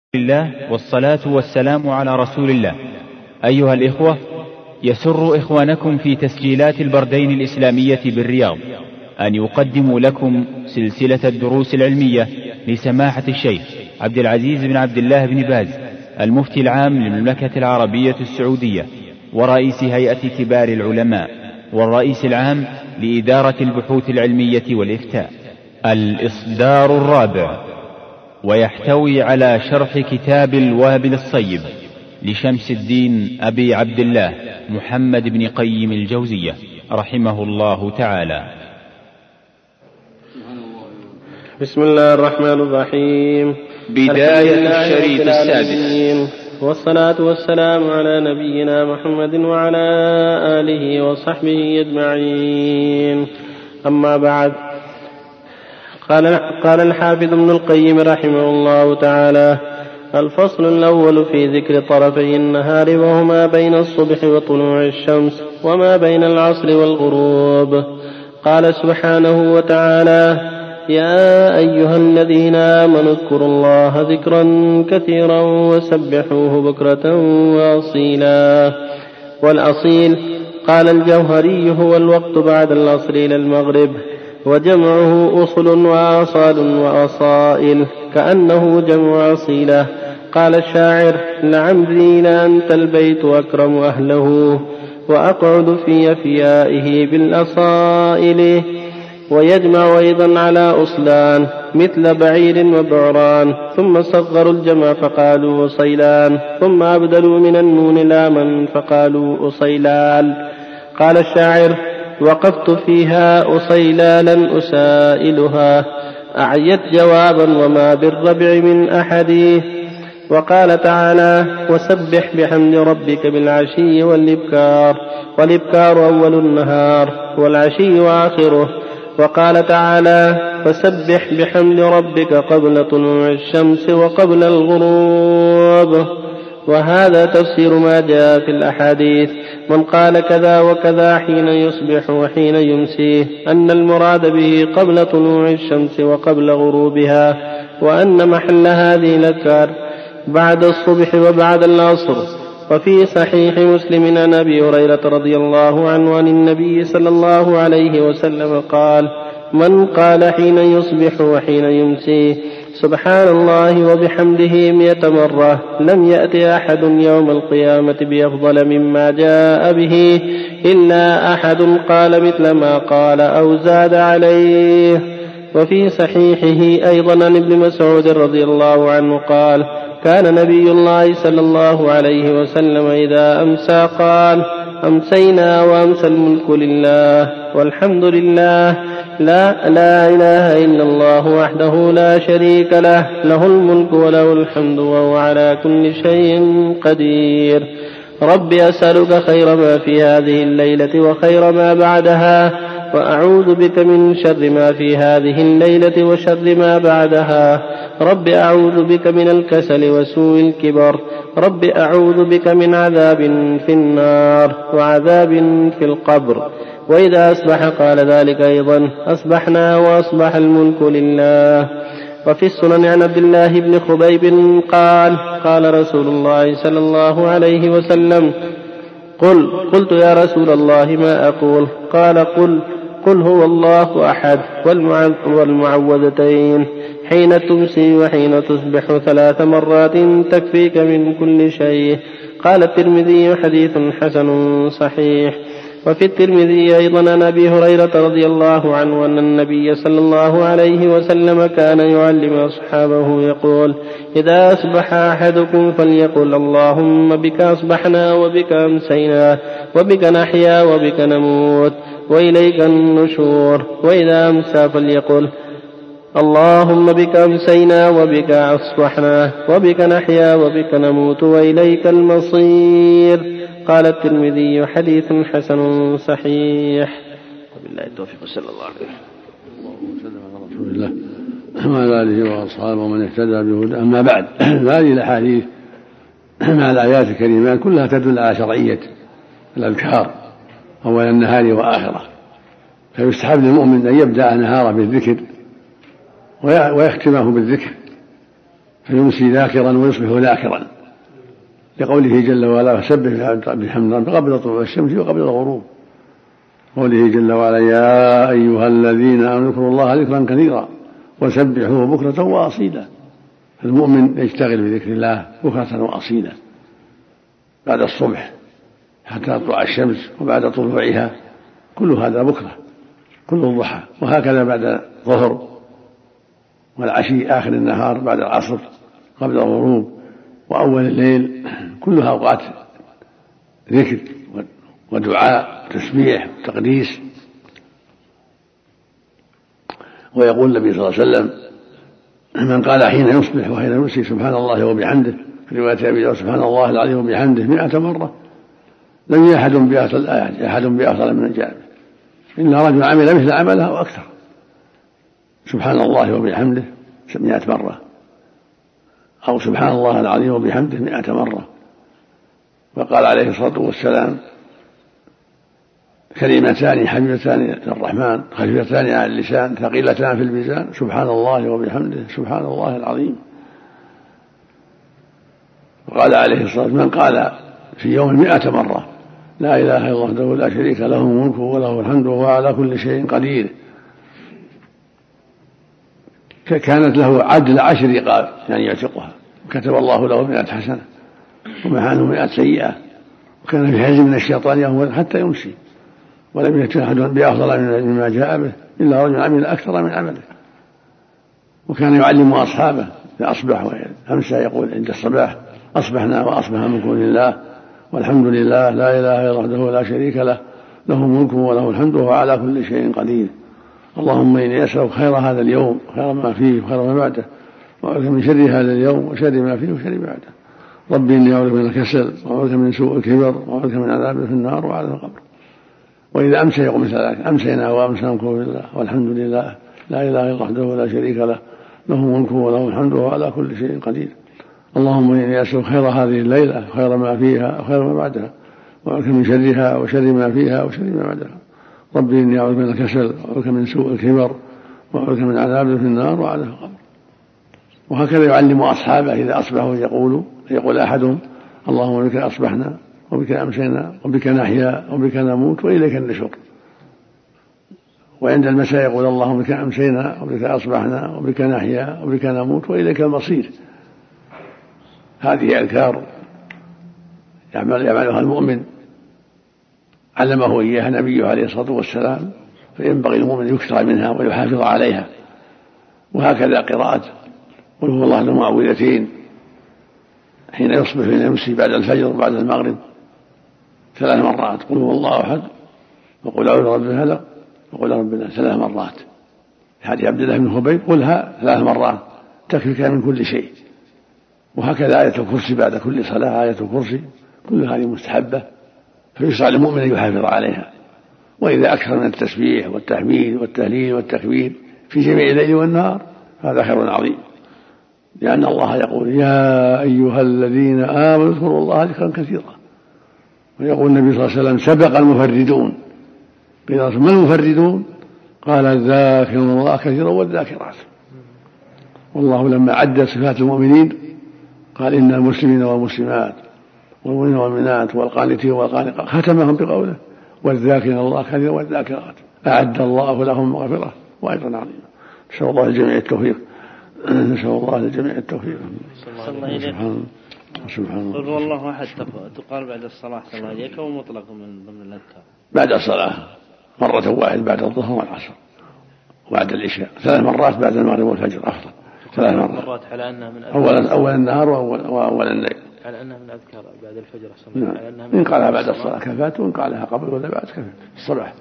الله والصلاة والسلام على رسول الله. أيها الإخوة، يسر إخوانكم في تسجيلات البردين الإسلامية بالرياض أن يقدموا لكم سلسلة الدروس العلمية لسماحة الشيخ عبد العزيز بن عبد الله بن باز، المفتي العام للمملكة العربية السعودية ورئيس هيئة كبار العلماء والرئيس العام لإدارة البحوث العلمية والإفتاء، الإصدار الرابع، ويحتوي على شرح كتاب الوابل الصيب لشمس الدين أبي عبد الله محمد بن قيم الجوزية رحمه الله تعالى. بسم الله الرحمن الرحيم. بداية الشريط السادس، والصلاة والسلام على نبينا محمد وعلى آله وصحبه أجمعين. أما بعد، قال الحافظ ابن القيم رحمه الله تعالى: الفصل الأول في ذكر طرفي النهار وهما بين الصبح وطلوع الشمس وما بين العصر والغروب. قال سبحانه وتعالى: يا أيها الذين آمنوا اذكروا الله ذكرا كثيرا وسبحوه بكرة وأصيلا. والأصيل قال الجوهري هو الوقت بعد العصر إلى المغرب، وجمعه أصل وآصال وأصائل، كأنه جمع أصيلة. قال الشاعر: لعمري لأنت البيت أكرم أهله وأقعد في أفيائه بالأصائل. ويجمع أيضا على أصلان مثل بعير وبعران، ثم صغروا الجمع فقالوا أصيلان، ثم أبدلوا من النون لاما فقالوا أصيلال. قال الشاعر: وقفت فيها أصيلالا أسائلها، أعيت جوابا وما بالربع من أحد. وقال تعالى: وسبح بحمد ربك بالعشي والإبكار، والإبكار أول النهار والعشي آخره. وقال تعالى: فسبح بحمد ربك قبل طلوع الشمس وقبل الغروب. وهذا تفسير ما جاء في الأحاديث: من قال كذا وكذا حين يصبح وحين يمسيه، أن المراد به قبل طلوع الشمس وقبل غروبها، وأن محل هذه الأذكار بعد الصبح وبعد العصر. وفي صحيح مسلم عن أبي هريرة رضي الله عنه عن النبي صلى الله عليه وسلم قال: من قال حين يصبح وحين يمسيه سبحان الله وبحمده 100 مرة، لم يأت أحد يوم القيامة بأفضل مما جاء به إلا أحد قال مثل ما قال أو زاد عليه. وفي صحيحه أيضا عن ابن مسعود رضي الله عنه قال: كان نبي الله صلى الله عليه وسلم إذا أمسى قال: أمسينا وأمسى الملك لله والحمد لله، لا إله إلا الله وحده لا شريك له، له الملك وله الحمد وهو على كل شيء قدير. رب أسألك خير ما في هذه الليلة وخير ما بعدها، وأعوذ بك من شر ما في هذه الليلة وشر ما بعدها. رب أعوذ بك من الكسل وسوء الكبر. رب أعوذ بك من عذاب في النار وعذاب في القبر. وإذا أصبح قال ذلك أيضا: أصبحنا وأصبح الملك لله. وفي السنن عن عبد الله بن خبيب قال: قال رسول الله صلى الله عليه وسلم: قلت يا رسول الله ما أقول؟ قال: قل هو الله أحد والمعوذتين حين تمسي وحين تصبح 3 مرات تكفيك من كل شيء. قال الترمذي: حديث حسن صحيح. وفي الترمذي أيضا عن أبي هريرة رضي الله عنه أن النبي صلى الله عليه وسلم كان يعلم أصحابه يقول: إذا أصبح أحدكم فليقل اللهم بك أصبحنا وبك أمسينا وبك نحيا وبك نموت وإليك النشور. وإذا أمسى فليقل اللهم بك أمسينا وبك أصبحنا وبك نحيا وبك نموت وإليك المصير. قال الترمذي: حديث حسن صحيح. وبالله التوفيق، صلى الله عليه وسلم على رسول الله وعلى آله وأصحابه ومن اهتدى بهداه. أما بعد، هذه الأحاديث مع الآيات الكريمات كلها تدل على شرعية الأذكار أول النهار وآخره، فيستحب للمؤمن أن يبدأ نهاره بالذكر ويختمه بالذكر، فيمسي ذاكرا ويصبح ذاكرا، لقوله جل وعلا فسبح بحمد ربك قبل طلوع الشمس وقبل الغروب. قوله جل وعلا يا أيها الذين آمنوا اذكروا الله ذكرا كثيرا وسبحوه بكرة وأصيلا. المؤمن يشتغل بذكر الله بكرة وأصيلا بعد الصبح حتى تطلع الشمس وبعد طلوعها، كل هذا بكرة، كل الضحى، وهكذا بعد الظهر والعشي آخر النهار بعد العصر قبل الغروب وأول الليل، كلها أوقات ذكر ودعاء وتسبيح وتقديس. ويقول النبي صلى الله عليه وسلم من قال حين يصبح وحين يمسي سبحان الله وبحمده، في رواية أبي داود سبحان الله العظيم وبحمده 100 مرة، لم يأحد بأفضل من الجابر إلا رجل عمل مثل عمله أو أكثر. سبحان الله وبحمده 100 مرة، أو سبحان الله العظيم وبحمده 100 مرة. وقال عليه الصلاة والسلام كلمتان حبيبتان للرحمن خفيفتان على اللسان ثقيلتان في الميزان، سبحان الله وبحمده سبحان الله العظيم. وقال عليه الصلاة والسلام من قال في يوم 100 مرة لا إله إلا الله وحده لا شريك له ملكه وله الحمد وهو على كل شيء قدير، كانت له عدل 10 رقاب يعني يعتقها، وكتب الله له 100 حسنة ومحى عنه 100 سيئة، وكان في حزن من الشيطان يوم حتى يمسي، ولم يأت أحد بأفضل مما جاء به إلا رجل عمل أكثر من عمله. وكان يعلم أصحابه إذا أصبح وأمسى يقول عند الصباح أصبحنا وأصبح ملك لله والحمد لله لا إله إلا الله وحده لا شريك له له ملكه وله الحمد وهو على كل شيء قدير. اللهم إني أسألك خير هذا اليوم خير ما فيه وخير ما بعده، وأعوذ من شر هذا اليوم وشر ما فيه وشر ما بعده. ربي إني أعوذ من الكسل وأعوذ من سوء الكبر وأعوذ من عذاب في النار وعذاب القبر. وإذا أمسى يقول مثل ذلك أمسينا وأمساكم بالله والحمد لله لا إله إلا الله وحده لا شريك له له ملكه وله الحمد وهو على كل شيء قدير. اللهم إني أسألك خير هذه الليلة خير ما فيها وخير ما بعدها، وأعوذ من شرها وشر ما فيها وشر ما بعدها. ربي إني أعوذ من الكسل وأعوذ من سوء الكبر وأعوذ من عذاب في النار وعذاب القبر. وهكذا يعلم أصحابه إذا أصبحوا يقول أحدهم اللهم بك أصبحنا وبك أمسينا وبك نحيا وبك نموت وإليك النشور. وعند المساء يقول اللهم بك أمسينا وبك أصبحنا وبك نحيا وبك نموت وإليك المصير. هذه أذكار يعملها المؤمن علمه إياها نبيه عليه الصلاة والسلام، فينبغي المؤمن يكثر منها ويحافظ عليها. وهكذا قراءة قل هو الله المعوذتين حين يصبح حين يمسي بعد الفجر وبعد المغرب 3 مرات، قل هو الله أحد وقل أعوذ برب الفلق وقل رب الناس 3 مرات. حديث عبد الله بن خبيب قلها 3 مرات تكفيك من كل شيء. وهكذا آية الكرسي بعد كل صلاة آية الكرسي، كل هذه مستحبة، فيشرع للمؤمن أن يحافظ عليها. وإذا أكثر من التسبيح والتحميد والتهليل والتكبير في جميع الليل والنهار هذا خير عظيم، لأن الله يقول يا أيها الذين آمنوا اذكروا الله ذكرا كثيرا. ويقول النبي صلى الله عليه وسلم سبق المفردون. قيل ما المفردون؟ قال الذاكرون الله كثيرا والذاكرات. والله لما عد صفات المؤمنين قال إن المسلمين والمسلمات والمؤمنين والمؤمنات والقانتين والقانقات ختمهم بقوله والذاكرين الله كثيرا والذاكرات أعد الله لهم مغفرة وأجرا عظيما. نسأل الله الجميع التوفيق. نسأل الله الجميع التوفيق. سبحان الله. قل والله أحد تقال بعد الصلاة صلى الله عليك ومطلق من ضمن الأذكار بعد الصلاة مرة واحدة بعد الظهر والعصر وبعد العشاء 3 مرات بعد المغرب والفجر أفضل. 3 مرات على أنها من أذكار أول النهار وأول الليل، على أنها من أذكار بعد الفجر. نعم. إن قالها بعد الصلاة كفات، وإن قالها قبل ولا بعد كفات الصباح.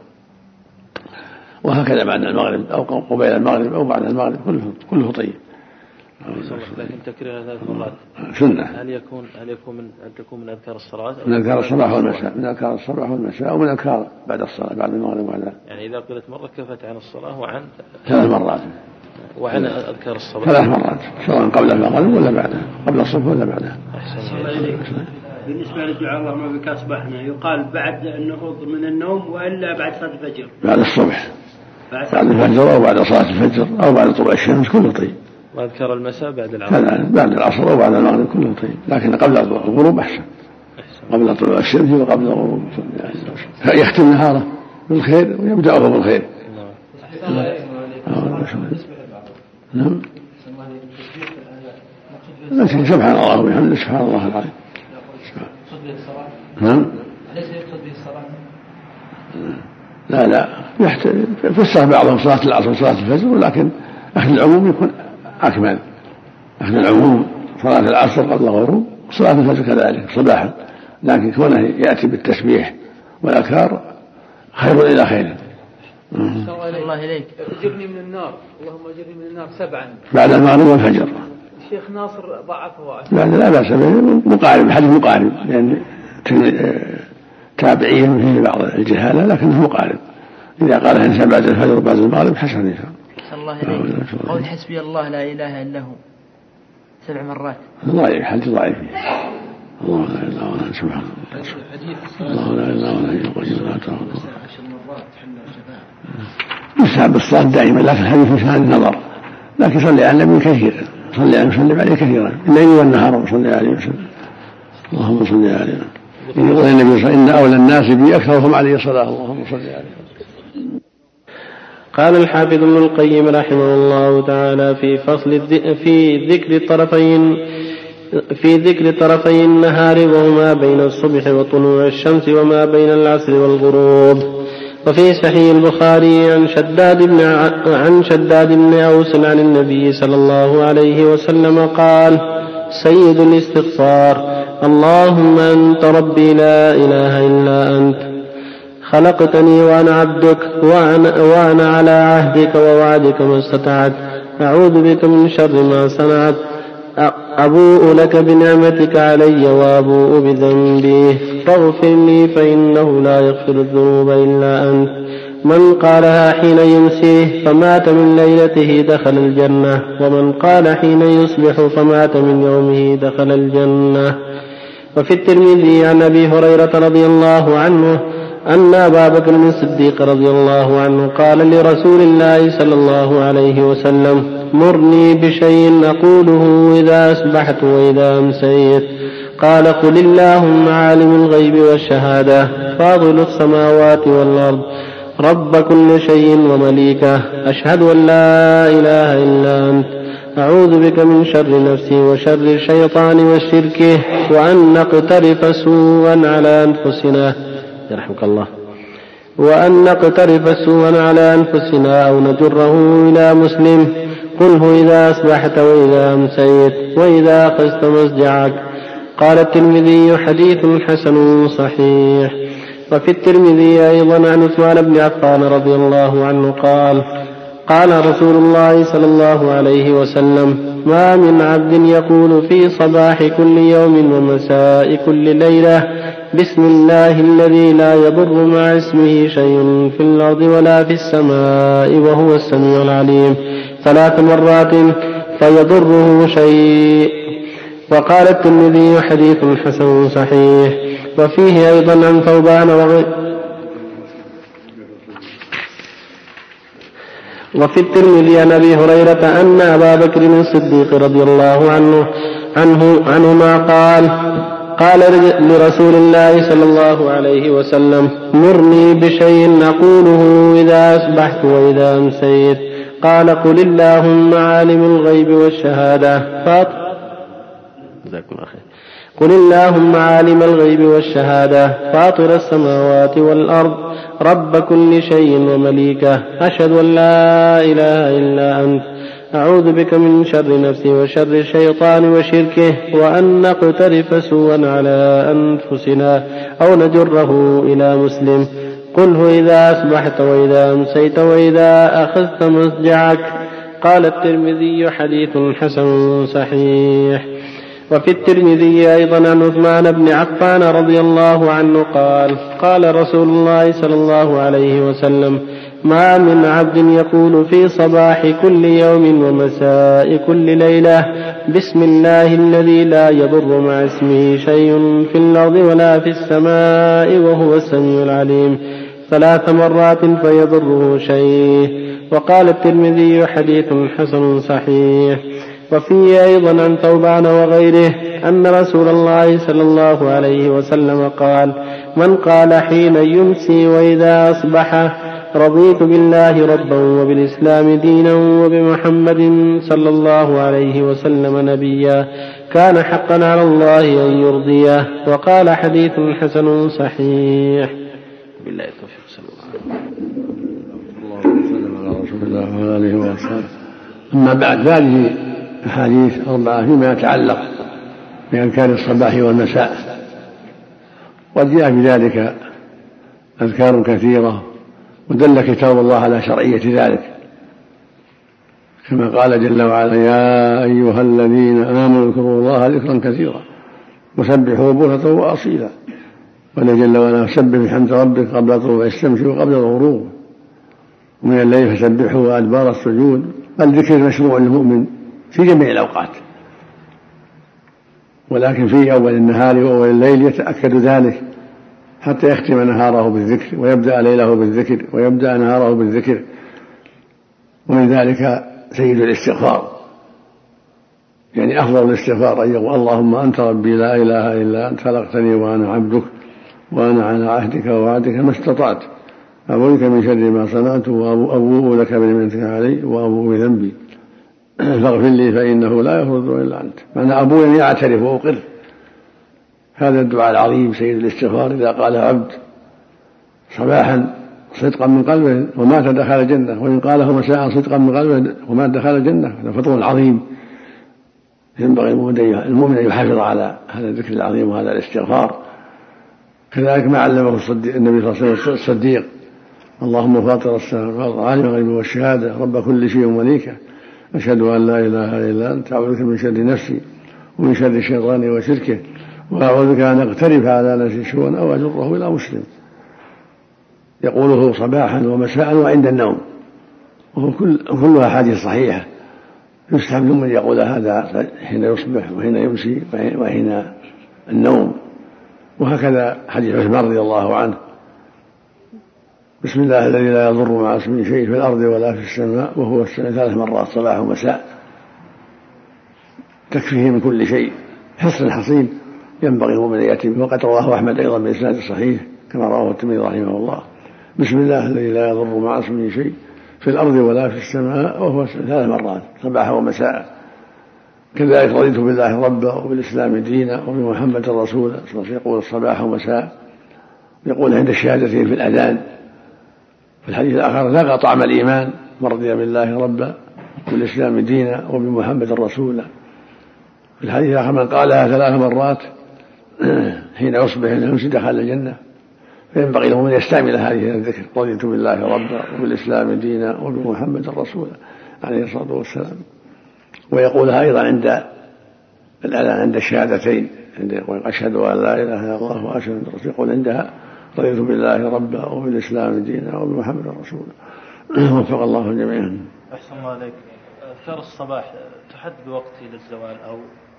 وهكذا بعد المغرب أو قبيل المغرب أو بعد المغرب كله طيب. لكن تكريرها 3 مرات سنة. هل تكون من أذكار الصلاة؟ من أذكار الصباح والمساء، من أذكار الصباح والمساء، ومن أذكار بعد الصلاة بعد المغرب وبعد. يعني إذا قلت مرة كفت عن الصلاة وعن 3 مرات وعن أذكار الصباح 3 مرات سواء قبل المغرب ولا بعده، قبل الصبح ولا بعده. بالنسبة للدعاء اللهم بك أصبحنا يقال بعد النهوض من النوم وإلا بعد صلاة الفجر؟ بعد الصبح، بعد الفجر أو بعد صلاة الفجر أو بعد طلوع الشمس كله طيب. وأذكر المساء بعد العصر. بعد العصر وبعد المغرب كله طيب، لكن قبل الغروب أحسن، قبل طلوع الشمس وقبل الغروب، يختم نهاره بالخير ويبدأه بالخير. نعم. سبحان الله وبحمده سبحان الله العظيم. نعم. لا فسر بعضهم صلاة العصر وصلاة الفجر، ولكن أخذ العموم يكون أكمل. أخذ العموم صلاة العصر قبل الغروب وصلاة الفجر كذلك صباحا، لكن كونه يأتي بالتسبيح والأذكار خير إلى خير. الله إليك. أجرني من النار، اللهم أجرني من النار 7 بعد المغرب والفجر. الشيخ ناصر ضعفه. لا بأس به، مقارب، حديث مقارب، يعني تابعيا فيه بعض الجهالة لكنه مقارب. إذا قال الإنسان بعد الفجر وبعد المغرب حسن إن شاء الله. الله إليك. قول حسبي الله لا إله إلا هو 7 مرات. ضعيف، حديث ضعيف. الله لا إله إلا هو سبحانه الله لا إله إلا هو القيوم لا تأخذه. يستحب الصلاة دائما، لكن الحديث مش هذا النظر، لكن صلي على النبي كثيرا، صلي عليه وسلم عليه كثيرا الليل والنهار وصلي عليه وسلم. اللهم صل عليه. يقول النبي صلى الله عليه وسلم إن أولى الناس بي أكثرهم عليه الصلاة، اللهم صل عليه. قال الحافظ ابن القيم رحمه الله تعالى في فصل في ذكر طرفي النهار وهما بين الصبح وطلوع الشمس وما بين العصر والغروب. وفي صحيح البخاري عن شداد بن أوس عن النبي صلى الله عليه وسلم قال: سيد الاستغفار: اللهم أنت ربي لا إله إلا أنت، خلقتني وأنا عبدك وأنا على عهدك ووعدك ما استطعت، أعوذ بك من شر ما صنعت، أبوء لك بنعمتك علي وأبوء بذنبي، فاغفر لي فإنه لا يغفر الذنوب إلا أنت. من قالها حين يمسيه فمات من ليلته دخل الجنة، ومن قال حين يصبح فمات من يومه دخل الجنة. وفي الترمذي عن أبي هريرة رضي الله عنه أن أبا بكر الصديق رضي الله عنه قال لرسول الله صلى الله عليه وسلم: مرني بشيء أقوله إذا أصبحت وإذا أمسيت. قال: قل اللهم عالم الغيب والشهادة فاضل السماوات والأرض رب كل شيء ومليكه، أشهد أن لا إله إلا أنت، أعوذ بك من شر نفسي وشر الشيطان وشركه، وأن نقترف سوءا على أنفسنا يرحمك الله، وأن نقترف سوءا على أنفسنا أو نجره إلى مسلم. قله إذا أصبحت وإذا أمسيت وإذا أخذت مسجعك. قال الترمذي: حديث حسن صحيح. وفي الترمذي أيضا عن عثمان بن عفان رضي الله عنه قال: قال رسول الله صلى الله عليه وسلم: ما من عبد يقول في صباح كل يوم ومساء كل ليلة: بسم الله الذي لا يضر مع اسمه شيء في الأرض ولا في السماء وهو السميع العليم 3 مرات فيضره شيء. وقال الترمذي: حديث حسن صحيح. وفيه أيضا عن ثوبان وفي الترمذي عن أبي هريرة أن أبا بكر الصديق رضي الله عنهما قال لرسول الله صلى الله عليه وسلم: مرني بشيء أقوله إذا أصبحت وإذا أمسيت. قال: قل اللهم عالم الغيب والشهادة قل اللهم عالم الغيب والشهادة فاطر السماوات والأرض رب كل شيء ومليكه، أشهد أن لا إله إلا أنت، أعوذ بك من شر نفسي وشر الشيطان وشركه، وأن نقترف سوءا على أنفسنا أو نجره إلى مسلم. قله إذا أصبحت وإذا أمسيت وإذا أخذت مسجعك. قال الترمذي: حديث حسن صحيح. وفي الترمذي أيضا عن عثمان بن عفان رضي الله عنه قال رسول الله صلى الله عليه وسلم: ما من عبد يقول في صباح كل يوم ومساء كل ليلة: بسم الله الذي لا يضر مع اسمه شيء في الأرض ولا في السماء وهو السميع العليم 3 مرات فيضره شيء. وقال الترمذي: حديث حسن صحيح. وفيه أيضا عن ثوبان وغيره أن رسول الله صلى الله عليه وسلم قال: من قال حين يمسي وإذا أصبح: رضيت بالله ربا وبالإسلام دينا وبمحمد صلى الله عليه وسلم نبيا، كان حقا على الله أن يرضيه. وقال: حديث حسن صحيح. بالله التوفيق. صلى الله على رسول الله وعلى آله وأصحابه. أما بعد، هذه أحاديث 4 فيما يتعلق بأذكار الصباح والمساء، وجاء في ذلك أذكار كثيرة، ودل كتاب الله على شرعية ذلك، كما قال جل وعلا: يا أيها الذين آمنوا اذكروا الله ذكرا كثيرا وسبحوه بكرة وأصيلا. قال جل وعلا: سبح بحمد ربك قبل طلوع الشمس وقبل الغروب ومن الليل فسبحه وأدبار السجود. الذكر مشروع للمؤمن في جميع الأوقات، ولكن في أول النهار وأول الليل يتأكد ذلك حتى يختم نهاره بالذكر ويبدأ ليله بالذكر ويبدأ نهاره بالذكر. ومن ذلك سيد الاستغفار، يعني أفضل الاستغفار أن يقول: اللهم أنت ربي لا إله إلا أنت خلقتني وأنا عبدك وأنا على عهدك ووعدك ما استطعت، أعوذ بك من شر ما صنعت وأبوء لك بنعمتك علي وأبوء بذنبي فاغفر لي فإنه لا يغفر إلا أنت. معنى أبوء يعني يعترف وأقر. هذا الدعاء العظيم سيد الاستغفار إذا قال عبد صباحا صدقا من قلبه ومات دخل الجنة، وإن قاله مساء صدقا من قلبه ومات دخل الجنة، هذا فضل عظيم. ينبغي المؤمن أن يحافظ على هذا الذكر العظيم وهذا الاستغفار. كذلك ما علمه النبي صلى الله عليه وسلم الصديق: اللهم فاطر السماوات عالم الغيب والشهادة رب كل شيء ومليكه أشهد أن لا إله إلا أنت أعوذ بك من شر نفسي ومن شر الشيطان وشركه وأعوذ بك أن أقترف على نفسي سوءا أو أجره إلى مسلم. يقوله صباحا ومساء وعند النوم، وكلها حديث صحيحة. يستحب من يقول هذا حين يصبح وحين يمسي وحين النوم. وهكذا حديث عثمان رضي الله عنه: بسم الله الذي لا يضر مع اسمه شيء في الأرض ولا في السماء وهو السميع 3 مرات صباح ومساء، تكفيه من كل شيء. حصن حصين ينبغي المؤمن أن يأتي به، وقد رواه أحمد أيضا بإسناد صحيح كما رواه الترمذي رحمه الله: بسم الله الذي لا يضر مع اسمه شيء في الأرض ولا في السماء وهو 3 مرات صباح ومساء. كذلك: رضيت بالله ربا وبالإسلام دينا وبمحمد رسولا. يقول الصباح ومساء، يقول عند الشهادتين في الأذان. في الحديث الآخر: ذاق طعم الإيمان من رضي بالله ربا وبالإسلام دينا وبمحمد رسولا. في الحديث الآخر: من قالها 3 مرات حين يصبح يمسي دخل الجنة. فينبغي له أن يستعمل هذه الذكر: رضيت بالله ربا وبالإسلام دينا وبمحمد رسولا عليه الصلاة والسلام. ويقولها أيضا عند الأذان عند الشهادتين، عند يقول: أشهد أن لا إله إلا الله وأشهد أن رسول. يقول عندها: رضيت بالله ربا وبالإسلام دينا وبمحمد رسولا. وفق الله جميعا. أحسن الله عليك. أذكار الصباح تحد بوقت إلى الزوال أو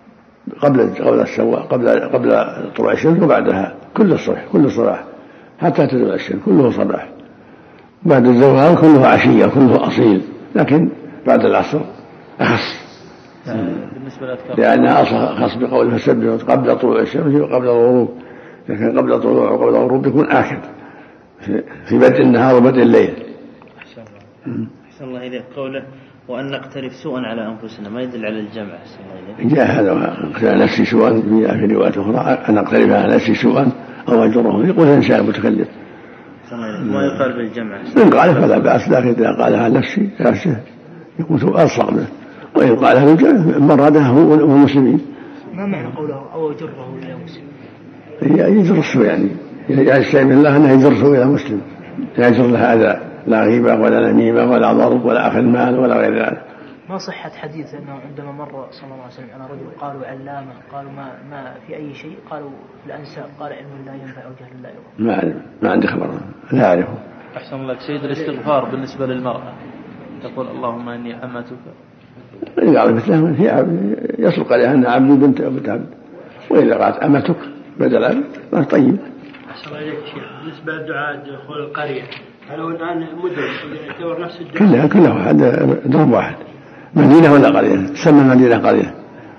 قبل طلوع الشمس وبعدها، كل الصبح كل الصباح حتى تطلع الشمس كله صباح. بعد الزوال كله عشية كله أصيل، لكن بعد العصر أخص بالنسبة للأذكار، لأنها أخص بقوله فسبح قبل طلوع الشمس وقبل الغروب. لكن قبل طلوع وقبل الغروب يكون آكد في بدء النهار وبدء الليل. أحسن الله إليك. قوله: وأن نقترف سوءا على أنفسنا، ما يدل على الجمع. أحسن الله إليك. جاء هذا: على نفسي سوءا في رواية أخرى أن أقترف على نفسي سوءا أو أجره. يقول إنسان متكلف. ما يقال بالجمع. إن قال فلا بأس، لكن إذا قال على نفسي يكون ألصق منه. وإن قال من رادها هو المسلمين. ما معنى قوله أو أجره إلى مسلم؟ يجر السوء، يعني يستعين الله أنه يجر السوء إلى مسلم، يجر له هذا، لا غيبة ولا نميمة ولا ضرب ولا أخذ مال ولا غير ذلك. ما صحة حديث أنه عندما مر صلى الله عليه وسلم على رجل قالوا علامة، قالوا ما في أي شيء، قالوا في الأنساب، قال علم لا ينفع وجهل لا يضر. ما عندي خبر، لا أعرفه. أحسن الله. سيد الاستغفار بالنسبة للمرأة تقول: اللهم إني أمتك. إذا قالت مثله هي يصدق عليها أن عبدي بنت عبد، وإذا قالت أمتك بدل عبد ما طيب. أحسن الله إليك شيخ. بالنسبة للدعاء دخول القرية، هل هو الآن مدرس يعتبر نفس الدعاء؟ كلها هذا ضرب واحد. مدينة ولا قرية؟ تسمى المدينة قرية.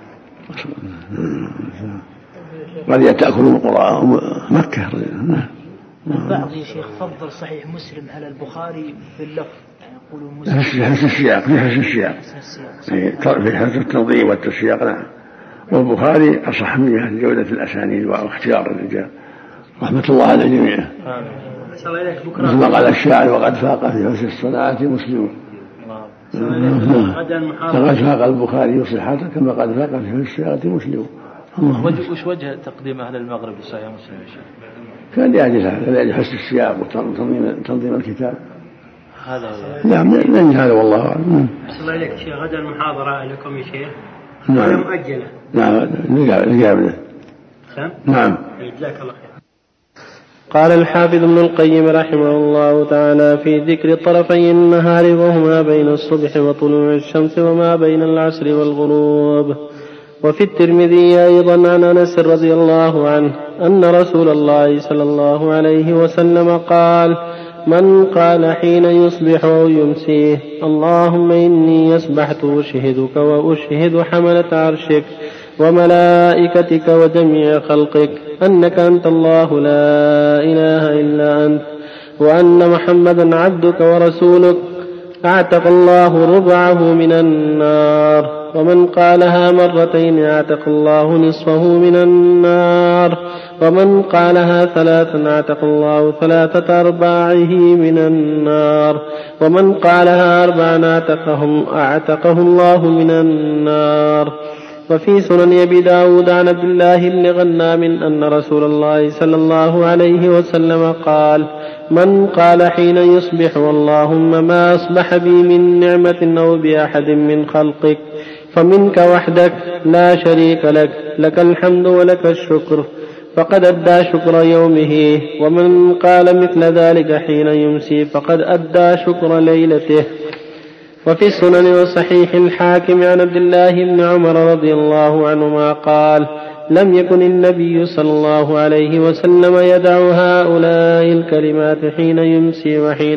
قرية تأكل من قرى مكة. البعض يا شيخ فضل صحيح مسلم على البخاري باللفظ، يعني يقولون مسلم في حسن السياق في حسن التنظيم والتسياق. نعم. والبخاري أصح من جهة جودة الأسانيد واختيار الرجال، رحمة الله على الجميع. مثل ما قال الشاعر: وقد فاق في حسن الصناعة مسلم. لقد فاق البخاري صحة كما قد فاق في حسن الصناعة مسلم. وش وجه تقديم أهل المغرب لصحيح مسلم يا شيخ؟ كان لأجل هذا، لأجل حسن السياق وتنظيم الكتاب. هذا نعم لأن هذا والله أعلم. أحسن الله إليك شيخ. غدا المحاضرة لكم يا شيخ؟ نعم. مؤجلة. نعم القابلة. نعم. جزاك الله خير. قال الحافظ ابن القيم رحمه الله تعالى في ذكر طرفي النهار وهما بين الصبح وطلوع الشمس وما بين العصر والغروب. وفي الترمذي أيضا عن أنس رضي الله عنه أن رسول الله صلى الله عليه وسلم قال: من قال حين يصبح أو يمسيه: اللهم إني أصبحت أشهدك وأشهد حملة عرشك وملائكتك وجميع خلقك أنك أنت الله لا إله إلا أنت، وأن محمدا عبدك ورسولك، أعتق الله ربعه من النار. ومن قالها مرتين أعتق الله نصفه من النار. ومن قالها ثلاثا أعتق الله 3/4 من النار. ومن قالها 4 أعتقه الله من النار. وفي سنن أبي داود عن عبد الله بن غنام أن رسول الله صلى الله عليه وسلم قال: من قال حين يصبح: اللهم ما أصبح بي من نعمة أو بأحد من خلقك فمنك وحدك لا شريك لك، لك الحمد ولك الشكر، فقد أدى شكر يومه. ومن قال مثل ذلك حين يمسي فقد أدى شكر ليلته. وفي السنن وصحيح الحاكم عن عبد الله بن عمر رضي الله عنهما قال: لم يكن النبي صلى الله عليه وسلم يدع هؤلاء الكلمات حين يمسي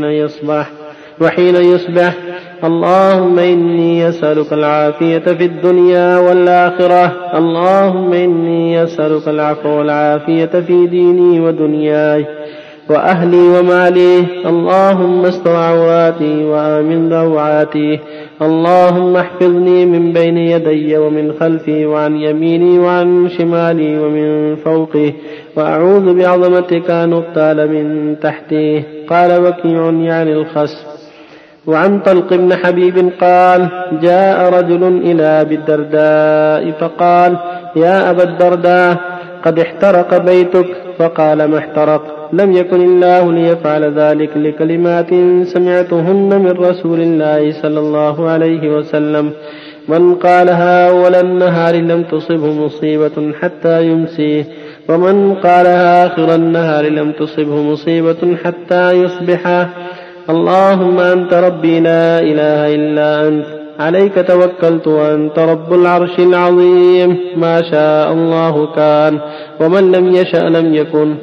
وحين يصبح: اللهم إني أسألك العافية في الدنيا والآخرة، اللهم إني أسألك العفو والعافية في ديني ودنياي وأهلي ومالي، اللهم استر عوراتي وآمن روعاتي، اللهم احفظني من بين يدي ومن خلفي وعن يميني وعن شمالي ومن فوقي، وأعوذ بعظمتك أن أغتال من تحتي. قال وكيع يعني الخسف. وعن طلق بن حبيب قال: جاء رجل إلى أبي الدرداء فقال: يا أبا الدرداء قد احترق بيتك. فقال: ما احترق؟ لم يكن الله ليفعل ذلك لكلمات سمعتهن من رسول الله صلى الله عليه وسلم: من قالها أول النهار لم تصبه مصيبة حتى يمسي، ومن قالها آخر النهار لم تصبه مصيبة حتى يصبح. اللهم أنت ربي لا إله إلا أنت، عليك توكلت وأنت رب العرش العظيم، ما شاء الله كان ومن لم يشأ لم يكن،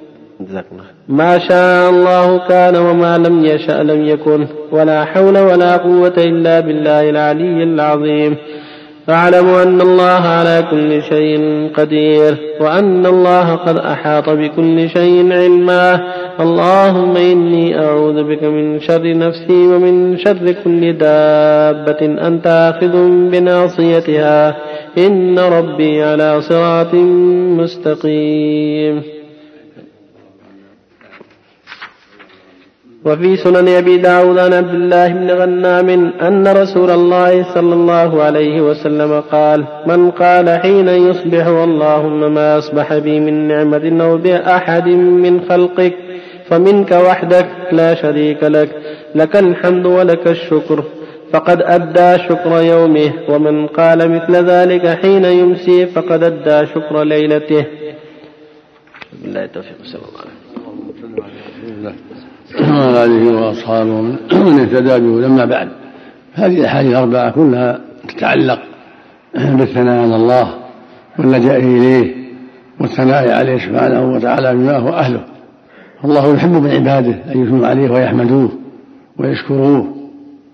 ما شاء الله كان وما لم يشأ لم يكن، ولا حول ولا قوة إلا بالله العلي العظيم. فاعلم أن الله على كل شيء قدير، وأن الله قد أحاط بكل شيء علما. اللهم إني أعوذ بك من شر نفسي ومن شر كل دابة أنت آخذ بناصيتها، إن ربي على صراط مستقيم. وفي سنن أبي داود عن عبد الله بن غنام أن رسول الله صلى الله عليه وسلم قال: من قال حين يصبح: اللهم ما أصبح بي من نعمة أو بأحد من خلقك فمنك وحدك لا شريك لك، لك الحمد ولك الشكر، فقد أدى شكر يومه. ومن قال مثل ذلك حين يمسي فقد أدى شكر ليلته. بالله التوفيق. صلى الله عليه وسلم وعلى آله وأصحابه ومن اهتدى به. لما بعد، هذه الأحاديث الأربعة كلها تتعلق بالثناء على الله واللجأ إليه والثناء عليه سبحانه وتعالى بما هو أهله. الله يحب من عباده أن يثنوا عليه ويحمدوه ويشكروه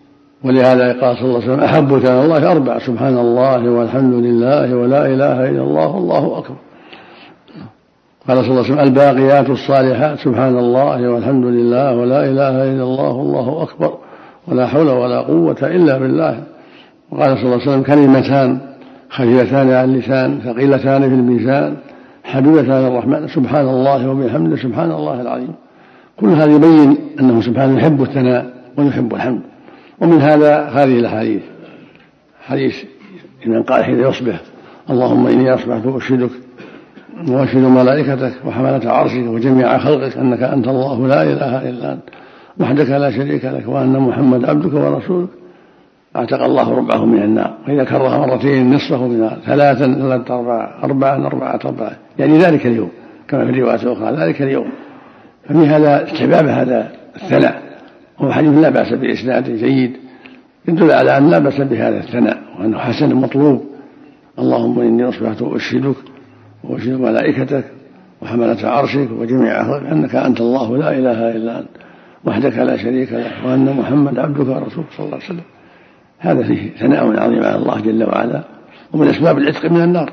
ولهذا قال صلى الله عليه وسلم أحب كلام الله أربع: سبحان الله والحمد لله ولا إله إلا الله والله أكبر. قال صلى الله عليه وسلم الباقيات الصالحات: سبحان الله والحمد لله ولا إله إلا الله والله أكبر ولا حول ولا قوة إلا بالله. وقال صلى الله عليه وسلم كلمتان خفيفتان على اللسان ثقيلتان في الميزان حبيبتان الرحمن: سبحان الله وبحمده سبحان الله العظيم. كل هذا يبين أنه سبحانه يحب الثناء ويحب الحمد. ومن هذا هذه الأحاديث: حديث من قال حين يصبح: اللهم إني أصبحت أشهدك وأشهد ملائكتك وحملة عرشك وجميع خلقك أنك أنت الله لا إله إلا أنت وحدك لا شريك لك وأن محمد عبدك ورسولك. اعتق الله ربعه من النار. وإذا كره مرتين نصفه من النار، ثلاثا أربعة، يعني ذلك اليوم، كما في الرواية الأخرى ذلك اليوم. ففي هذا استحباب هذا الثناء، وهو حديث لا بأس بإسناد جيد يدل على أن لا بأس بهذا الثناء وأنه حسن مطلوب. اللهم إني أصبحت أشهدك وأشهد ملائكتك وحملة عرشك وجميع خلقك أنك أنت الله لا إله إلا أنت وحدك لا شريك لك وأن محمد عبدك ورسولك صلى الله عليه وسلم. هذا فيه ثناء عظيم على الله جل وعلا، ومن أسباب العتق من النار.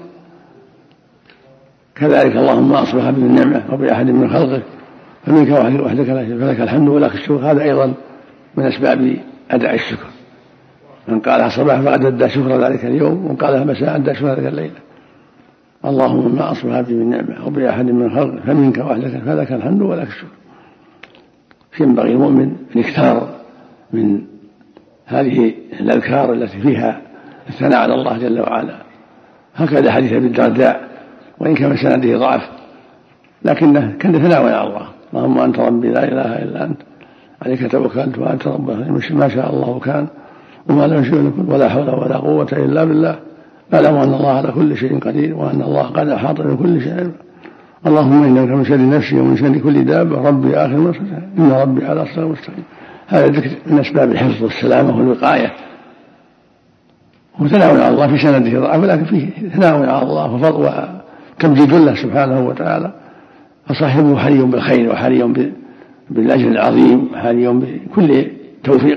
كذلك اللهم أصبح من نعمة وبأحد من خلقك فمنك وحدك لا شريك لك الحمد ولك الشكر. هذا أيضا من أسباب أداء الشكر. من قالها صباح فقد أدى شكر ذلك اليوم، ومن قالها مساء أدى شكر ذلك الليلة. اللهم ما أصبح بي من نعمة وبأحد من خلقك فمنك وحدك فلك الحمد ولك الشكر. ينبغي المؤمن أن يكثر من هذه الأذكار التي فيها الثناء على الله جل وعلا. هكذا حديث ابي الدرداء وإن كان سنده ضعف لكنه كان ثناء على الله: اللهم أنت ربي لا إله إلا أنت عليك توكلت وأنت رب ما شاء الله كان وما لم يشاء يكن ولا حول ولا قوة إلا بالله. أعلم أن الله على كل شيء قدير وأن الله قد أحاط بكل شيء. اللهم إنك من شر نفسي ومن شر كل دابة ربي آخر مصر إن ربي على صراط مستقيم. هذا ذكر من أسباب الحفظ والسلامة والوقاية، وثناء على الله في سنده ضعف لكن فيه ثناء على الله وفضل وتمجيد له سبحانه وتعالى. فصاحبه حري بالخير وحري بالأجر العظيم وحري بكل توفيق.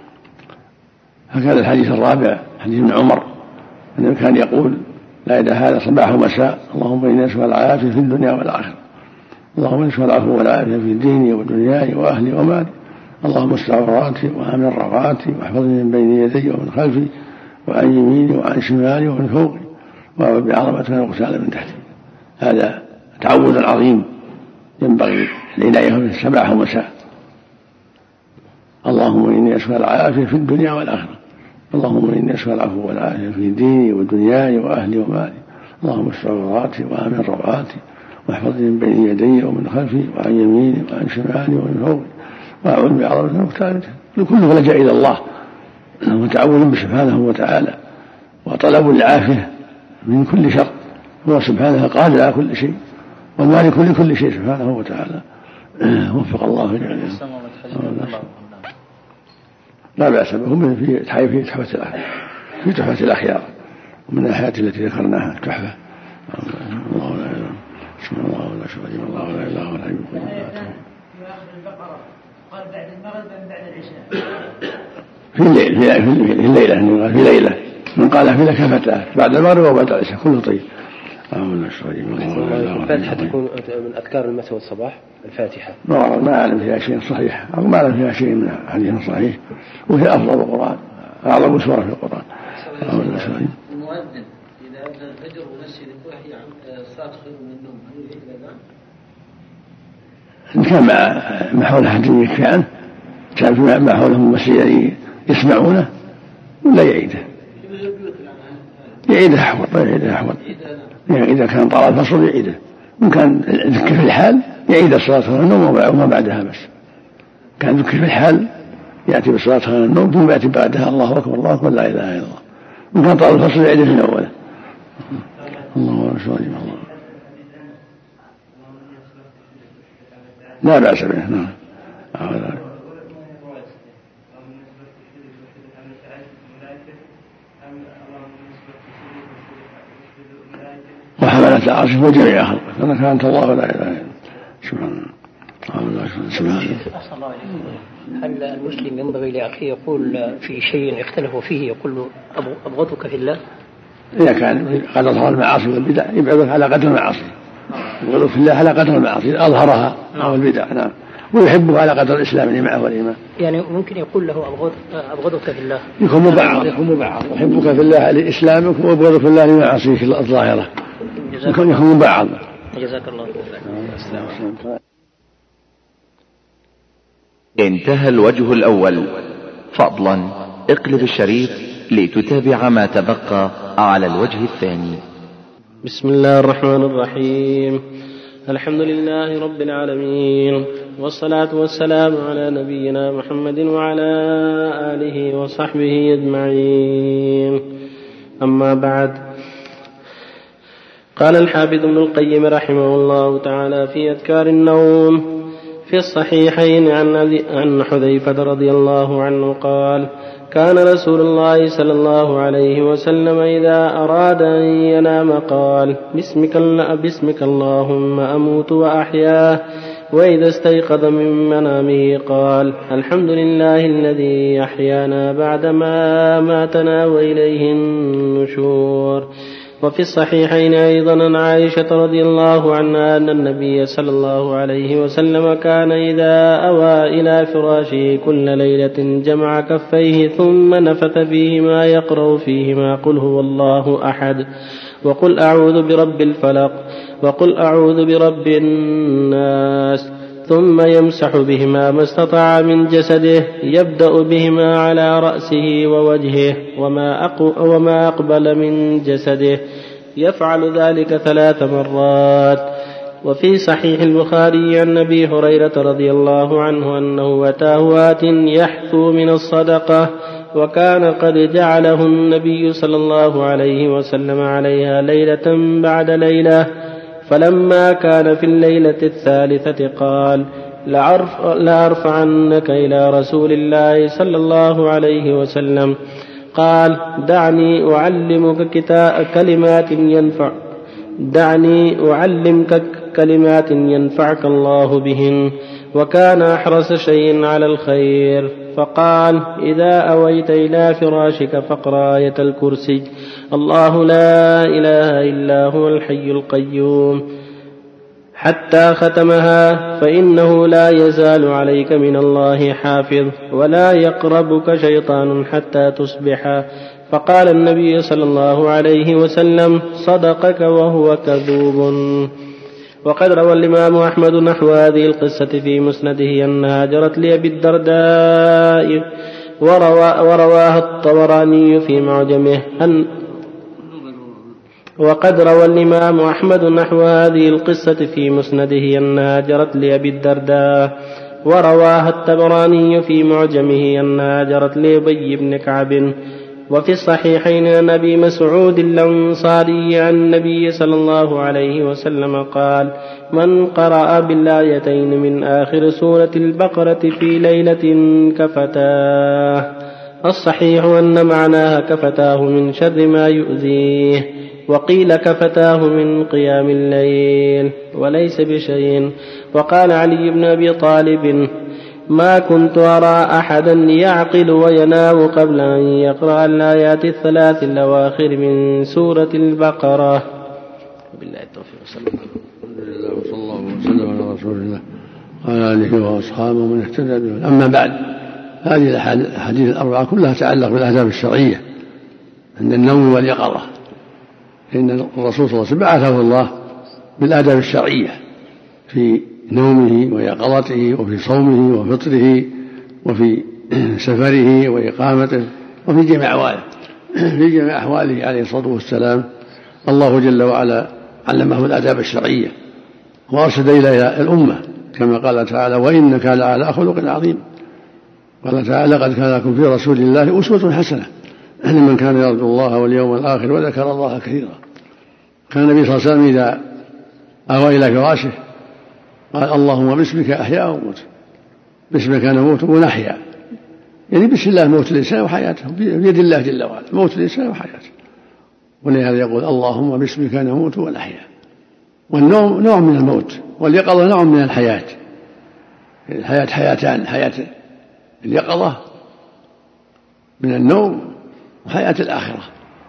هكذا الحديث الرابع حديث ابن عمر أنه كان يقول: لا يدع هذا صباح ومساء: اللهم إني أسأل العافية في الدنيا والآخرة، اللهم إني أسأل العفو والعافية في ديني ودنياي وأهلي ومالي، اللهم استر عوراتي وآمن روعاتي واحفظني من بين يدي ومن خلفي وعن يميني وعن شمالي ومن فوقي وأعوذ بعظمتك أن أغتال من تحتي. هذا تعوذ عظيم ينبغي العناية به صباح ومساء. اللهم إني أسأل العافية في الدنيا والآخرة، اللهم إني أسأل العفو والعافية في ديني ودنياي وأهلي ومالي، اللهم استر عوراتي وآمن روعاتي واحفظني من بين يدي ومن خلفي وعن يميني وعن شمالي ومن فوقي وأعوذ بعظمتك أن أغتال من تحتي. كله لجأ إلى الله وتعوذ سبحانه وتعالى وطلب العافية من كل شر. هو سبحانه قادر على كل شيء والمالك لكل شيء سبحانه وتعالى. وفق الله جميعا. لا بأس به في تحفة الأخيار ومن الآيات التي ذكرناها تحفة. الله لا إله بسم الله ولا شريك له الله لا إله ولا يملك قال بعد المغرب بعد العشاء في ليلة من قال في لكفتها بعد المغرب وبعد العشاء كله طيب. الفاتحة تكون من أذكار المساء والصباح. الفاتحة ما أعلم فيها شيء صحيح أو ما أعلم فيها شيء من حديث صحيح، وهي أفضل القرآن أعظم سورة في القرآن. المؤذن إذا أذن الفجر ونسي لكل عن صلاة خير من النوم هل يعيد الأذان؟ إن كان ما حول أحد يكفي عنه كان ما حوله مسيح يسمعونه ولا يعيده أحوط إذا كان طال الفصل يعيده، وإن كان ذكر في الحال يعيد الصلاة خير النوم وما بعدها بس. كان ذكر في الحال يأتي بالصلاة خير النوم ثم يأتي بعدها الله أكبر الله أكبر لا إله إلا الله. وإن كان طال الفصل يعيده من أوله. الله أكبر الله لا بأس به. نعم. وحملة عرشه وجميع خلقه فإنك أنت الله لا إله إلا أنت سبحان الله. أحسن الله عليكم. هل المسلم ينبغي لأخيه يقول في شيء اختلفوا فيه يقول له أبغضك في الله؟ إذا كان قد أظهر المعاصي والبدع يبعدك على قدر المعاصي، يبغضك في الله على قدر المعاصي أظهرها أو البدع، نعم، ويحبه على قدر الإسلام اللي معه والإيمان. يعني ممكن يقول له أبغضك في الله، يكون مبعض، يحبك في الله لإسلامك وأبغضك في الله لمعاصيك الظاهرة، يكون مبعض. جزاك الله خيرا. انتهى الوجه الأول. فضلا اقلب الشريط لتتابع ما تبقى على الوجه الثاني. بسم الله الرحمن الرحيم. الحمد لله رب العالمين، والصلاة والسلام على نبينا محمد وعلى آله وصحبه أجمعين. أما بعد، قال الحافظ ابن القيم رحمه الله تعالى في أذكار النوم في الصحيحين عن حذيفة رضي الله عنه قال: كان رسول الله صلى الله عليه وسلم إذا أراد أن ينام قال: باسمك اللهم أموت وأحيا. وإذا استيقظ من منامه قال: الحمد لله الذي أحيانا بعدما ماتنا وإليه النشور. وفي الصحيحين أيضا عن عائشة رضي الله عنها أن النبي صلى الله عليه وسلم كان إذا أوى إلى فراشه كل ليلة جمع كفيه ثم نفث فيهما يقرأ فيهما قل هو الله أحد وقل أعوذ برب الفلق وقل أعوذ برب الناس، ثم يمسح بهما ما استطاع من جسده، يبدأ بهما على رأسه ووجهه وما أقبل من جسده، يفعل ذلك 3 مرات. وفي صحيح البخاري عن أبي هريرة رضي الله عنه أنه أتاه آت يحثو من الصدقة، وكان قد جعله النبي صلى الله عليه وسلم عليها ليلة بعد ليلة، فلما كان في الليلة 3 قال: لأرفعنك إلى رسول الله صلى الله عليه وسلم. قال: دعني أعلمك كلمات ينفعك الله بهن. وكان أحرص شيء على الخير، فقال: إذا أويت إلى فراشك فاقرأ آية الكرسي: الله لا إله إلا هو الحي القيوم، حتى ختمها، فإنه لا يزال عليك من الله حافظ، ولا يقربك شيطان حتى تصبح. فقال النبي صلى الله عليه وسلم: صدقك وهو كذوب. وقد روى الإمام أحمد نحو هذه القصة في مسنده أنها جرت لأبي الدرداء، ورواها الطبراني في معجمه وقد روى الإمام أحمد نحو هذه القصة في مسنده أنها جرت لأبي الدرداء، ورواها الطبراني في معجمه أنها جرت لأبي بن كعب. وفي الصحيحين عن أبي مسعود الأنصاري عن النبي صلى الله عليه وسلم قال: من قرأ بالآيتين من آخر سورة البقرة في ليلة كفتاه. الصحيح أن معناها كفتاه من شر ما يؤذيه، وقيل كفتاه من قيام الليل وليس بشيء. وقال علي بن أبي طالب: ما كنت أرى أحدا يعقل وينام قبل أن يقرأ الآيات 3 الأواخر من سورة البقرة. وبالله التوفيق. صلى الله وسلم على رسول الله وعلى آله وأصحابه ومن اهتدى به. أما بعد، هذه الأحاديث الأربعة كلها تتعلق بالآداب الشرعية عند النوم واليقظة، فإن الرسول صلى الله عليه وسلم بعثه الله بالآداب الشرعية في نومه ويقظته وفي صومه وفطره وفي سفره وإقامته وفي جميع أحواله عليه الصلاة والسلام. الله جل وعلا علمه الآداب الشرعية وأرشد إليها الأمة، كما قال تعالى: وإنك لعلى خلق عظيم. قال تعالى: قد كان لكم في رسول الله أسوة حسنة لمن كان يرجو الله واليوم الآخر وذكر الله كثيرا. كان النبي صلى الله عليه وسلم إذا أوى إلى فراشه قال: اللهم باسمك أحيا وأموت، باسمك نموت ونحيا، يعني بسم الله موت الإنسان وحياته، بيد الله جل وعلا موت الإنسان وحياته. ولهذا يقول: اللهم باسمك نموت ونحيا. والنوم نوع من الموت، واليقظة نوع من الحياة، الحياة حياتان: حياة اليقظة من النوم وحياة الآخرة.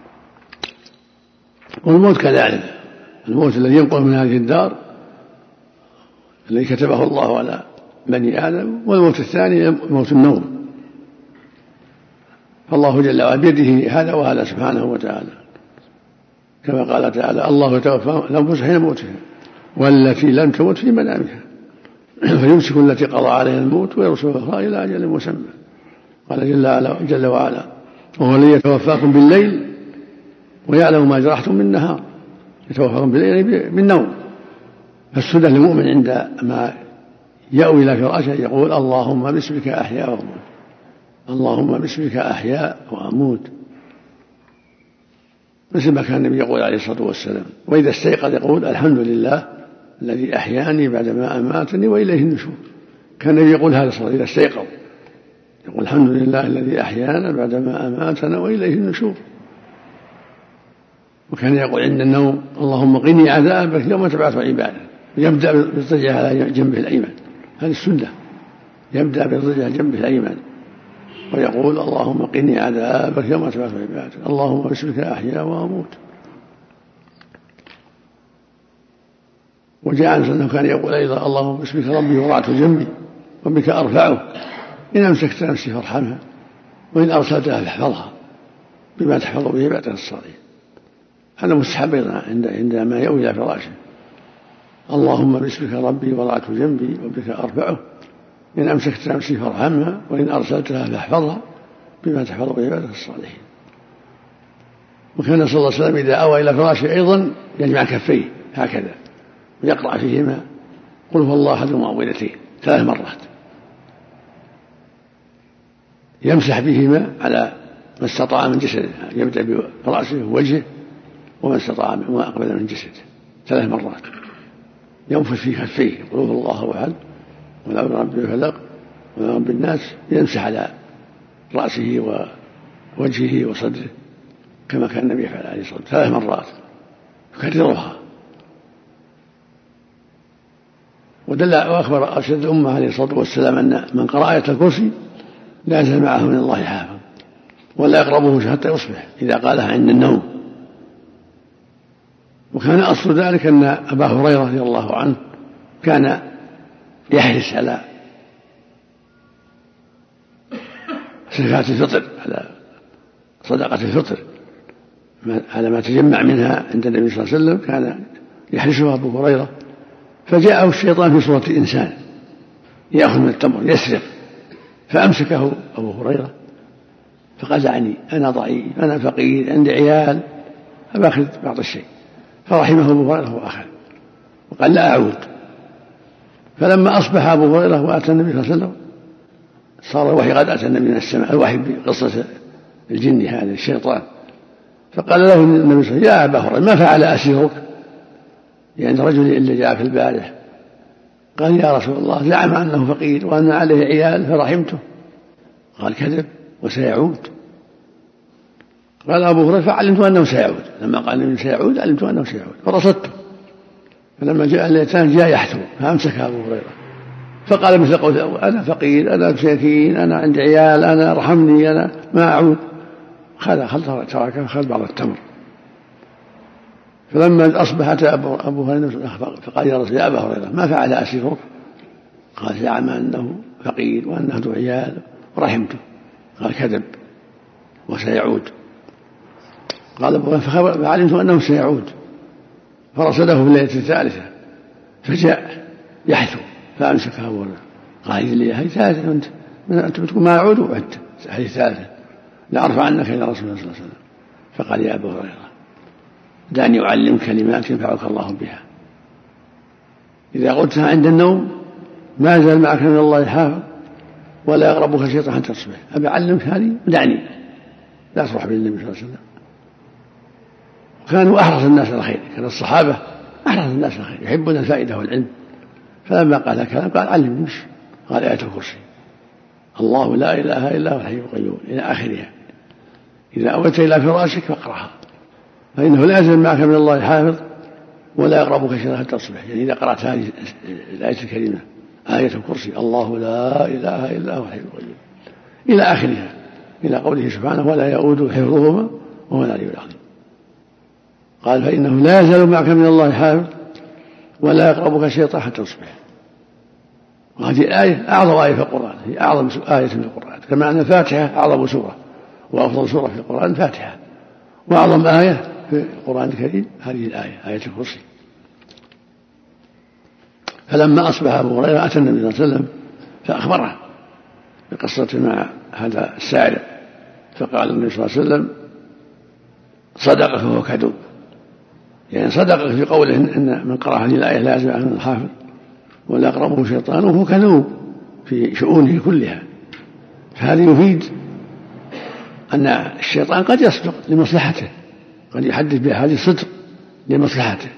والموت كذلك، الموت الذي ينقل من هذه الدار الذي كتبه الله على بني آدم، والموت الثاني موت النوم. فالله جل وعلا بيده هذا وهذا سبحانه وتعالى، كما قال تعالى: الله يتوفى الأنفس حين موتها والتي لم تمت في منامها فيمسك التي قضى عليها الموت ويرسل الأخرى إلى أجل مسمى. قال جل وعلا: وهو الذي يتوفاكم بالليل ويعلم ما جرحتم بالنهار. يتوفاكم بالليل بالنوم. فالسنة للمؤمن عندما يأوي إلى فراشه يقول: اللهم باسمك أحيا وأموت، اللهم باسمك أحيا وأموت، مثل ما كان النبي يقول عليه الصلاة والسلام. وإذا استيقظ يقول: الحمد لله الذي أحياني بعدما أماتني وإليه النشور. كان النبي يقول هذا الصلاة إذا استيقظ، يقول: الحمد لله الذي أحيانا بعدما أماتنا وإليه النشور. وكان يقول عند النوم: اللهم قني عذابك يوم تبعث عبادك، يبدأ بالضجع على جنبه الأيمن، هذه السنة، يبدأ بالضجع على جنبه الأيمن ويقول: اللهم قني عذابك يوم تبعث عبادك، اللهم باسمك أحيا وأموت. وجاء عنه أنه كان يقول أيضا: اللهم باسمك ربي وضعت جنبي وبك أرفعه، إن أمسكت نفسي فارحمها وإن أرسلتها فاحفظها بما تحفظ به عبادك الصالحين. هذا مستحب أيضا عندما يأوي إلى فراشه: اللهم باسمك ربي وضعت جنبي وبك أرفعه، إن أمسكت نفسي فارحمها وإن أرسلتها فاحفظها بما تحفظ به عبادك الصالحين. وكان صلى الله عليه وسلم إذا أوى إلى فراشه أيضا يجمع كفيه هكذا ويقرأ فيهما قل هو الله أحد معوذتين 3 مرات، يمسح بهما على ما استطاع من جسده، يبدأ برأسه ووجهه وما استطاع ما أقبل من جسده 3 مرات، ينفث في كفيه قل هو الله أحد ولا برب الفلق ولا برب الناس، يمسح على رأسه ووجهه وصدره كما كان النبي يفعل عليه الصلاة والسلام 3 مرات يكررها. ودل وأخبر أرشد الأمة عليه الصلاة والسلام أن من قرأ آية الكرسي لا يزال معه من الله حافظ ولا يقربه حتى يصبح إذا قالها عند النوم. وكان أصل ذلك أن أبا هريرة رضي الله عنه كان يحرص على زكاة الفطر، على صدقة الفطر، على ما تجمع منها عند النبي صلى الله عليه وسلم كان يحرصها أبو هريرة. فجاءه الشيطان في صورة إنسان يأخذ من التمر يسرق، فأمسكه أبو هريرة فقال: دعني أنا ضعيف أنا فقير عندي عيال أباخذ بعض الشيء. فرحمه أبو هريرة وأخذ وقال: لا أعود. فلما أصبح أبو هريرة وأتى النبي صلى الله عليه وسلم صار الوحي قد أتى النبي من السماء، الوحي بقصة الجن هذا الشيطان. فقال له النبي صلى الله عليه وسلم: يا أبا هريرة ما فعل أسيرك يعني رجل اللي جاء في البارح؟ قال: يا رسول الله زعم أنه فقير وأن عليه عيال فرحمته. قال: كذب وسيعود. قال أبو هريرة: فعلمت أنه سيعود. لما قال النبي سيعود علمت أنه سيعود فرصدته. فلما جاء الليتان جاء يحثو فأمسك أبو هريرة فقال مثل قول الأول: أنا فقير أنا مسكين أنا عندي عيال أنا ارحمني أنا ما أعود. تركه خذ بعض التمر. فلما أصبح أتى أبو هريرة فقال: يا رسول يا أبا هريرة ما فعل أسيرك؟ قال: زعم أنه فقير وأنه ذو عيال ورحمته. قال: كذب وسيعود. قال أبو هريرة: فعلمت أنه سيعود. فرصده في الليلة الثالثة فجاء يحثو فأمسك أبو هريرة. قال: لي هذه ثالثة أنت بتقول ما أعود وعدت هذه ثالثة لأرفع عنك إلى رسول الله صلى الله عليه وسلم. فقال: يا أبو هريرة دعني أعلمك كلمات ينفعك الله بها، إذا قلتها عند النوم ما زال معك من الله حافظ ولا يقربك شيطان حتى تصبح. أبي أعلمك هذه ودعني لا تروح بالنبي صلى الله عليه وسلم. كانوا أحرص الناس على الخير، كان الصحابة أحرص الناس على الخير يحبون الفائدة والعلم. فلما قال كلام قال: علمني. قال: آية الكرسي الله لا إله إلا هو الحي القيوم إلى آخرها. إذا أويت إلى فراشك فاقرأها فإنه لا يزال معك من الله حافظ ولا يقربك شيطان حتى تصبح. يعني إذا قرأت هذه الآية الكريمة آية الكرسي الله لا إله إلا هو الحي القيوم إلى آخرها، إلى قوله سبحانه ولا يؤوده حفظهما وهو العلي العظيم. قال فإنه لا يزال معك من الله حافظ ولا يقربك شيطان حتى تصبح. وهذه الآية أعظم آية في القرآن، هي أعظم آية في القرآن، كما أن الفاتحة أعظم سورة وأفضل سورة في القرآن الفاتحة، وأعظم آية في القرآن الكريم هذه الآية آية الكرسي. فلما أصبح أبو هريرة أتى النبي صلى الله عليه وسلم فأخبره بقصة مع هذا السائل، فقال النبي صلى الله عليه وسلم صدق فهو كذوب، يعني صدق في قوله إن من قرأ هذه الآية لا يزال عنه الحافظ ولا يقربه شيطان وهو كذوب في شؤونه كلها. فهذا يفيد أن الشيطان قد يصدق لمصلحته، قد يحدث بهذه الصدق لمصلحته.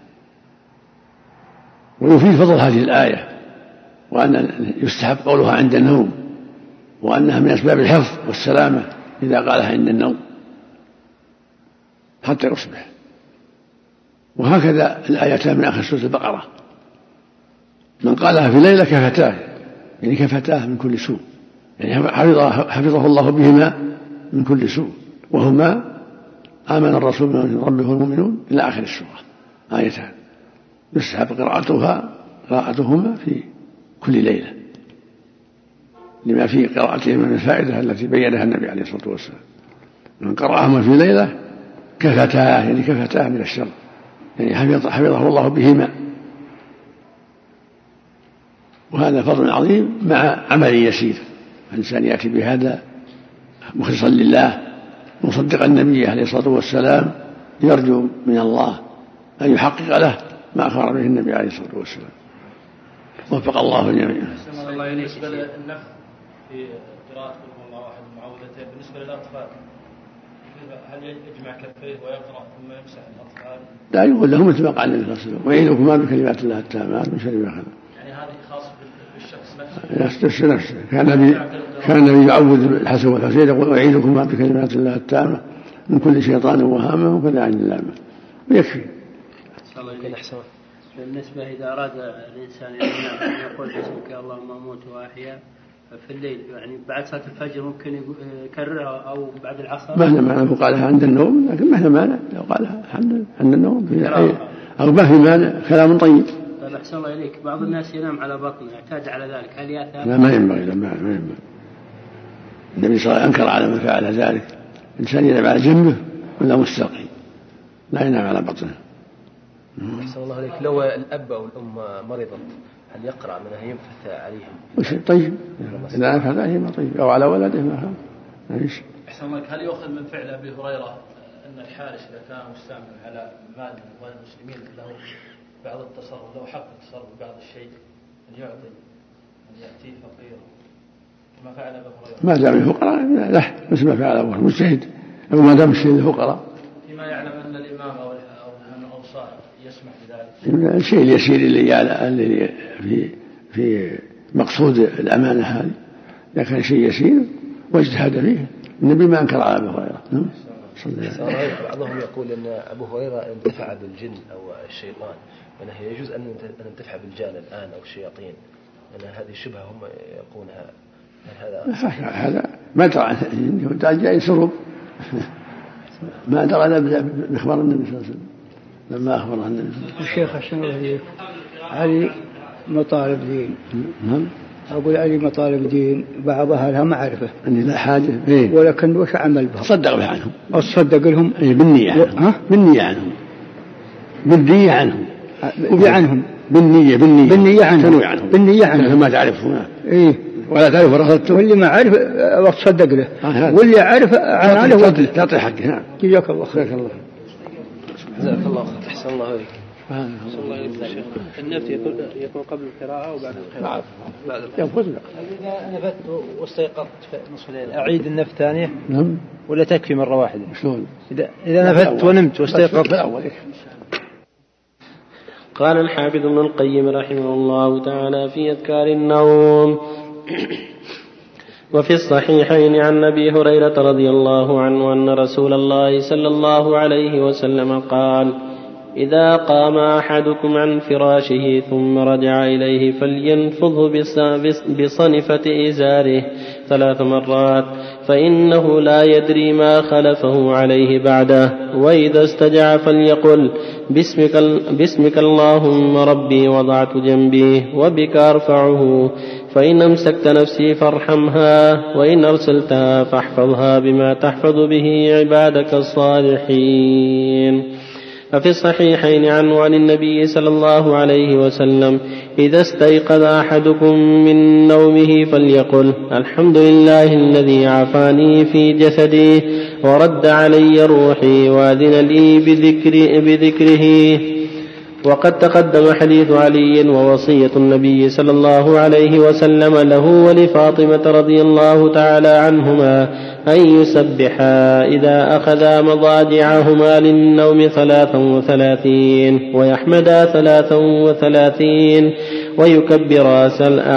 ويفيد فضل هذه الآية، وأن يستحب قولها عند النوم، وأنها من أسباب الحفظ والسلامة إذا قالها عند النوم حتى يصبح. وهكذا الآيتان من آخر سورة البقرة من قالها في ليلة كفتاه، يعني كفتاه من كل سوء، يعني حفظه الله بهما من كل سوء، وهما آمن الرسول من ربه والمؤمنون إلى آخر السورة. آيتان يستحب قراءتهما في كل ليلة لما في قراءتهما من الفائدة التي بينها النبي عليه الصلاة والسلام. من قرأهما في ليلة كفتاه، يعني كفتاه من الشر، يعني حفظه الله بهما. وهذا فضل عظيم مع عمل يسير، الإنسان يأتي بهذا مخلصا لله مصدقا النبي عليه الصلاة والسلام، يرجو من الله أن يحقق له ما أخبر به النبي عليه الصلاة والسلام. وفق الله الجميع. بالنسبة للنفخ في قراءة الله واحد المعوذتين بالنسبة للأطفال، هل يجمع كفيه ويقرأ ثم يمسح الأطفال؟ لا، يقول له مثل ما قال النبي صلى الله عليه وسلم ويعيذكما بكلمات الله التامات من شر ما خلق. يعني هذه خاصة بالشخص نفسه. كان النبي يعوذ الحسن والحسين يقول أعيذكما بكلمات الله التامة من كل شيطان وهامة وكل عين لامة، ويكفي. بالنسبة إذا أراد الإنسان أن يقول باسمك اللهم أموت وأحيا في الليل، يعني بعد صلاة الفجر ممكن يكررها أو بعد العصر؟ ما مانع لو قالها عند النوم، لكن ما مانع لو قالها عند النوم أو ما في مانع، كلام طيب. طيب أحسن الله إليك، بعض الناس ينام على بطنه يعتاد على ذلك، هل يأثم؟ لا، ما ينبغي. النبي صلى الله عليه وسلم أنكر على من فعل ذلك. الإنسان ينام على جنبه ولا مستلقي، لا ينام على بطنه. أحسن الله عليك، لو الأب أو الأم مرضت هل يقرأ منها ينفث عليهم؟ وشيء طيب، إذا نفث عليهم طيب، أو على ولده ما خالف. أحسن الله، هل يؤخذ من فعل أبي هريرة أن الحارس إذا كان مستعمل على مال غير المسلمين له بعض التصرف، له حق التصرف ببعض الشيء، أن يعطي أن يأتيه فقير كما فعل أبو هريرة؟ ما دام الفقراء له مثل ما فعل أبوه مجتهد، أو ما دام الشيء للفقراء فيما يعلم أن الإمام أو صاحب يسمح بذلك. الشيء اليسير اللي في مقصود الأمانة هذه، إذا كان شيء يسير واجتهد فيه النبي ما أنكر على أبي هريرة. بعضهم يقول أن أبو هريرة انتفع بالجن أو الشيطان، وأنه يجوز أن ننتفع بالجان الآن أو الشياطين، أن هذه الشبهة هم يقولها. هذا ما ترى جاي سرب ما درى بإخبار النبي صلى الله عليه وسلم لما أخبره النبي. الشيخ أحسن الله إليك، علي مطالب دين. أقول علي مطالب دين بعضها لها معرفة أني لا حاجة ولكن وش عمل بها؟ صدق بها عنهم، أصدق لهم بالنية عنهم. بالنية عنهم بالنية عنهم بالنية عنهم ما تعرفون ولا تعرف رفضته، واللي ما عرف وتصدق له، واللي عرف عناله تعطي حقه. نعم، جزاك الله خير. جزاك الله خير. أحسن الله عليك. النفس يكون قبل القراءة أو بعد القراءة؟ بعد القراءة. إذا نفت واستيقظت في نصف الليل أعيد النفس ثانية ولا تكفي مرة واحدة؟ شلون؟ إذا نفت ونمت واستيقظت. قال الحافظ ابن القيم رحمه الله تعالى في أذكار النوم: وفي الصحيحين عن أبي هريرة رضي الله عنه أن رسول الله صلى الله عليه وسلم قال: إذا قام أحدكم عن فراشه ثم رجع إليه فلينفضه بصنفة إزاره 3 مرات، فإنه لا يدري ما خلفه عليه بعده. وإذا استجع فليقل باسمك اللهم ربي وضعت جنبي وبك أرفعه، فإن أمسكت نفسي فارحمها، وإن أرسلتها فاحفظها بما تحفظ به عبادك الصالحين. ففي الصحيحين عنه عن النبي صلى الله عليه وسلم: إذا استيقظ أحدكم من نومه فليقل الحمد لله الذي عافاني في جسدي ورد علي روحي وأذن لي بذكره. وقد تقدم حديث علي ووصية النبي صلى الله عليه وسلم له ولفاطمة رضي الله تعالى عنهما أن يسبحا إذا أخذا مضاجعهما للنوم 33 ويحمدا 33 ويكبرا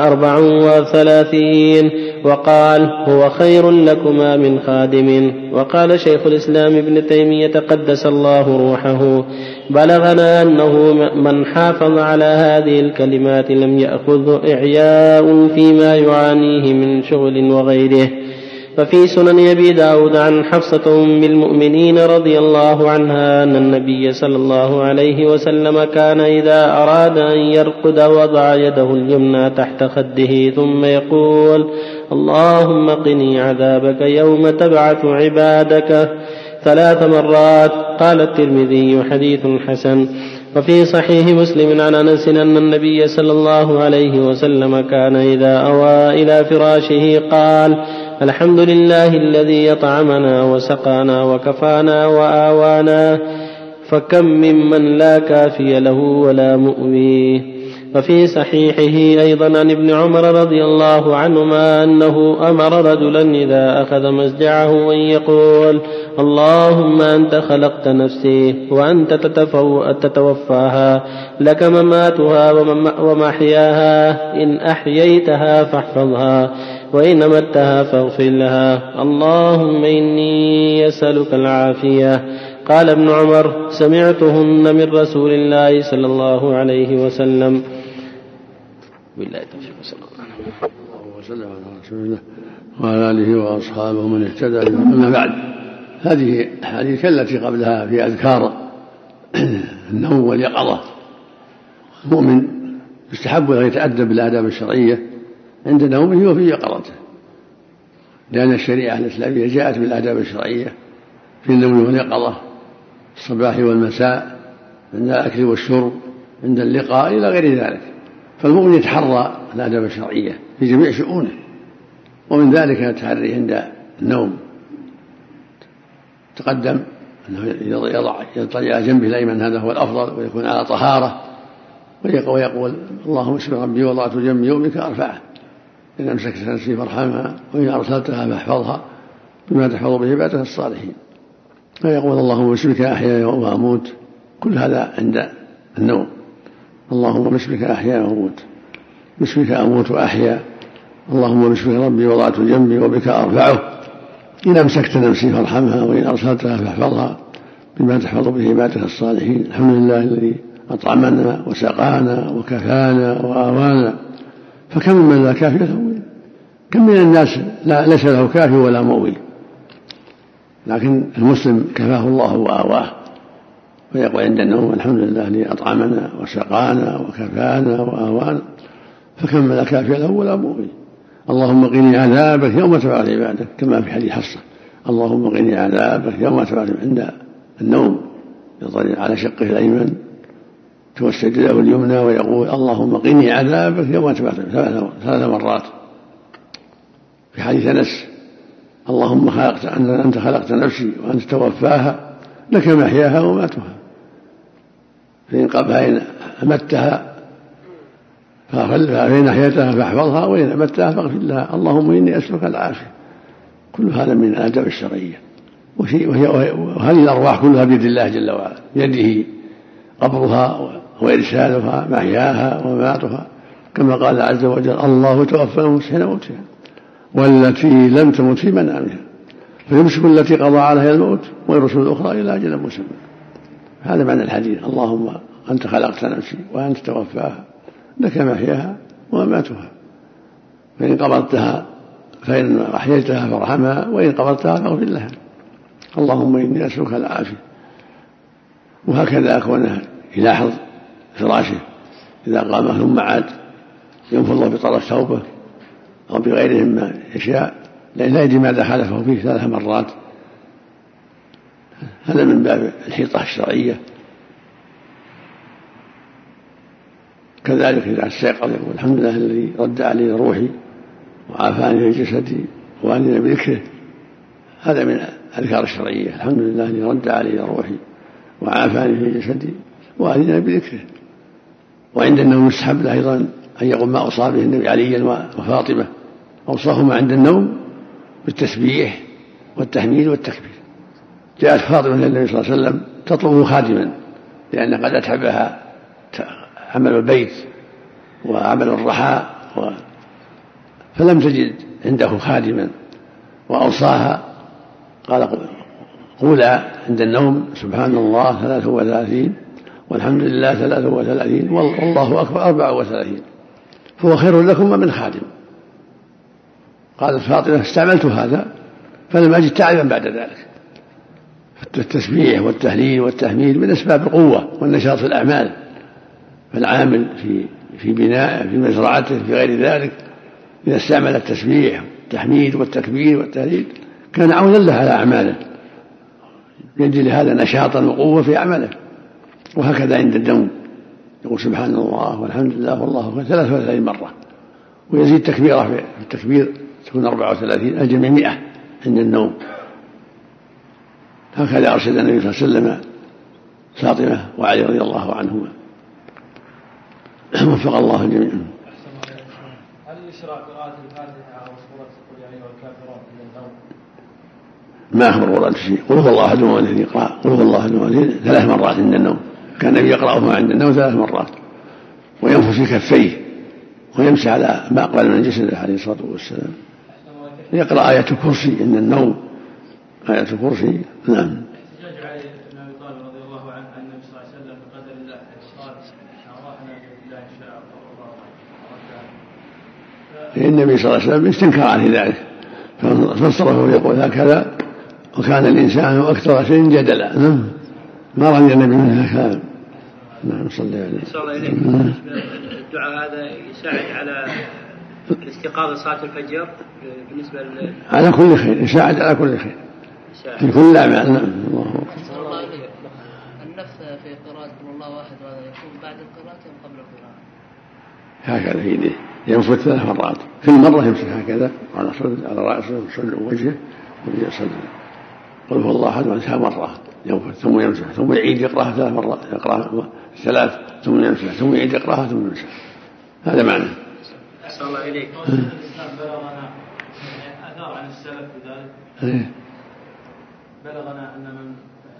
34. وقال: هو خير لكما من خادم. وقال شيخ الإسلام ابن تيمية قدس الله روحه: بلغنا أنه من حافظ على هذه الكلمات لم يأخذ إعياء فيما يعانيه من شغل وغيره. ففي سنن أبي داود عن حفصة أم المؤمنين رضي الله عنها أن النبي صلى الله عليه وسلم كان إذا أراد أن يرقد وضع يده اليمنى تحت خده ثم يقول: اللهم قني عذابك يوم تبعث عبادك 3 مرات. قال الترمذي: حديث حسن. وفي صحيح مسلم عن أنس أن النبي صلى الله عليه وسلم كان إذا أوى إلى فراشه قال: الحمد لله الذي أطعمنا وسقانا وكفانا وآوانا، فكم ممن لا كافي له ولا مؤوي. وفي صحيحه أيضا عن ابن عمر رضي الله عنهما أنه أمر رجلا إذا أخذ مزجعه أن يقول: اللهم أنت خلقت نفسي وأنت تتوفاها، لك مماتها ومحياها، إن أحييتها فاحفظها وإن متها فاغفر لها، اللهم إني أسألك العافية. قال ابن عمر: سمعتهن من رسول الله صلى الله عليه وسلم. بالله التوفيق صلى الله وسلم على رسول الله وعلى آله وأصحابه ومن اهتدى. أما بعد، هذه الحديث التي قبلها في أذكار النوم واليقظة. المؤمن يستحب أن يتأدب بالآداب الشرعية عند نومه وفي يقظته، لأن الشريعة الإسلامية جاءت بالآداب الشرعية في النوم واليقظة، الصباح والمساء، عند الأكل والشرب، عند اللقاء، إلى غير ذلك. فالمؤمن يتحرى الآداب الشرعية في جميع شؤونه، ومن ذلك التحري عند النوم. تقدم أنه يضطجع على جنبه الأيمن، هذا هو الأفضل، ويكون على طهارة، ويقول: اللهم اشف ربي وضعت جنبي وبك أرفعه، إن أمسكت نفسي فارحمها وإن أرسلتها فاحفظها بما تحفظ به عبادك الصالحين. ويقول: اللهم باسمك أحيا وأموت. كل هذا عند النوم. اللهم باسمك أحيا وأموت، باسمك أموت وأحيا، اللهم باسمك ربي وضعت جنبي وبك أرفعه، إن أمسكت نفسي فارحمها وإن أرسلتها فاحفظها بما تحفظ به عبادك الصالحين. الحمد لله الذي أطعمنا وسقانا وكفانا وآوانا، فكم من لا كافي له؟ كم من الناس ليس له كافي ولا مؤوي، لكن المسلم كفاه الله وآواه، ويقول عند النوم: الحمد لله الذي أطعمنا وسقانا وكفانا وآوانا، فكم من لا كافي له ولا مؤوي. اللهم قني عذابك يوم تبعث عبادك، كما في حديث حفصة: اللهم قني عذابك يوم تبعث. عند النوم يضطجع على شقه الأيمن، توسد له اليمنى، ويقول: اللهم قني عذابك يوم تبعث 3 مرات. في حديث أنس: اللهم أنت خلقت نفسي وأنت توفاها، لك محياها وماتها، فإن أمتها فإن أحييتها فاحفظها وإن أمتها فاغفر لها، اللهم إني أسألك العافية. كل هذا من الآداب الشرعية، وهذه الأرواح كلها بيد الله جل وعلا، بيده قبضها وإرسالها، محياها ومماتها، كما قال عز وجل: الله توفى الأنفس حين موتها والتي لم تمت في منامها، فيمسك التي قضى عليها الموت ويرسل الأخرى إلى أجل مسمى. هذا معنى الحديث: اللهم أنت خلقت نفسي وأنت توفاها، لك محياها ومماتها، فإن قبضتها فإن أحييتها فارحمها، وإن قبضتها فاغفر لها. اللهم إني أسألك العافية. وهكذا أكونه يلاحظ فراشه إذا قام ثم عاد ينفض بطرف ثوبه أو بغيره مما يشاء، لأن لا يدري ماذا خالفه فيه 3 مرات. هذا من باب الحيطة الشرعية. كذلك إذا استيقظ يقول: الحمد لله الذي رد علي روحي وعافاني في جسدي وأني بذكره. هذا من الأذكار الشرعية: الحمد لله الذي رد علي روحي وعافاني في جسدي وأني بذكره. وعند النوم يستحب له أيضا أن يقول ما أوصى به النبي عليا وفاطمة، أوصاهما عند النوم بالتسبيح والتحميد والتكبير. جاءت فاطمة إلى النبي صلى الله عليه وسلم تطلبه خادما، لأن قد أتعبها عمل البيت وعمل الرحى، فلم تجد عنده خادما، وأوصاها قال: قولا عند النوم سبحان الله 33 والحمد لله 33 والله أكبر 34، فهو خير لكم من خادم. قالت فاطمة: استعملت هذا فلم أجد تعبا بعد ذلك. التسبيح والتهليل والتحميد من أسباب القوة والنشاط في الأعمال، فالعامل في بناء في مزرعته في غير ذلك إذا استعمل التسبيح والتحميد والتكبير والتهليل كان عونا له على أعماله، يجد لهذا نشاطا وقوة في عمله. وهكذا عند النوم يقول سبحان الله والحمد لله والله أكبر 33 مرة، ويزيد تكبيره في التكبير تكون 34 أجل من 100 عند النوم. هكذا أرشد النبي صلى الله عليه وسلم فاطمة وعلي رضي الله عنهما. وفق الله الجميع. هل يشرع قراءة الفاتحة أو سورة قل يا أيها الكافرون عند النوم؟ ما أخبر ولا شيء. قل هو الله أحد الذي يقرأ قل هو الله أحد 3 مرات عند النوم، كان النبي يقرأه عند النوم 3 مرات، وينفث في كفيه ويمسح على ما أقبل من جسده عليه الصلاة والسلام. يقرأ آية الكرسي عند النوم، آية الكرسي. نعم. احتجاج علي بن أبي طالب رضي الله عنه عن النبي صلى الله عليه وسلم بقدر الله قال شرعنا بالله إن شاء الله. النبي صلى الله عليه وسلم استنكر عليه ذلك فانصرفه يقول هكذا وكان الإنسان أكثر شيء جدلا. ما رضي النبي من هذا. نعم صلى عليه وسلم. الدعاء هذا يساعد على الاستيقاظ صلاة الفجر بالنسبة على كل خير، يساعد على كل خير في كل أعمال. نعم. الله إليك. النفث في قراءة الله واحد وهذا يكون بعد القراءة أم قبل القراءة؟ هكذا في يده ينفث 3 مرات، كل مرة يمسك هكذا على رأسه وصدره ووجهه ويصلي. قل هو الله أحد وأنسها مرة ينفث ثم يمسح ثم يعيد يقرأها 3 مرات، يقرأها 3 ثم يمسح ثم يعيد يقرأها ثم يمسح. هذا معنى. أحسن الله إليك. الإسلام بلغنا آثار عن السلف بذلك. بلغنا أن من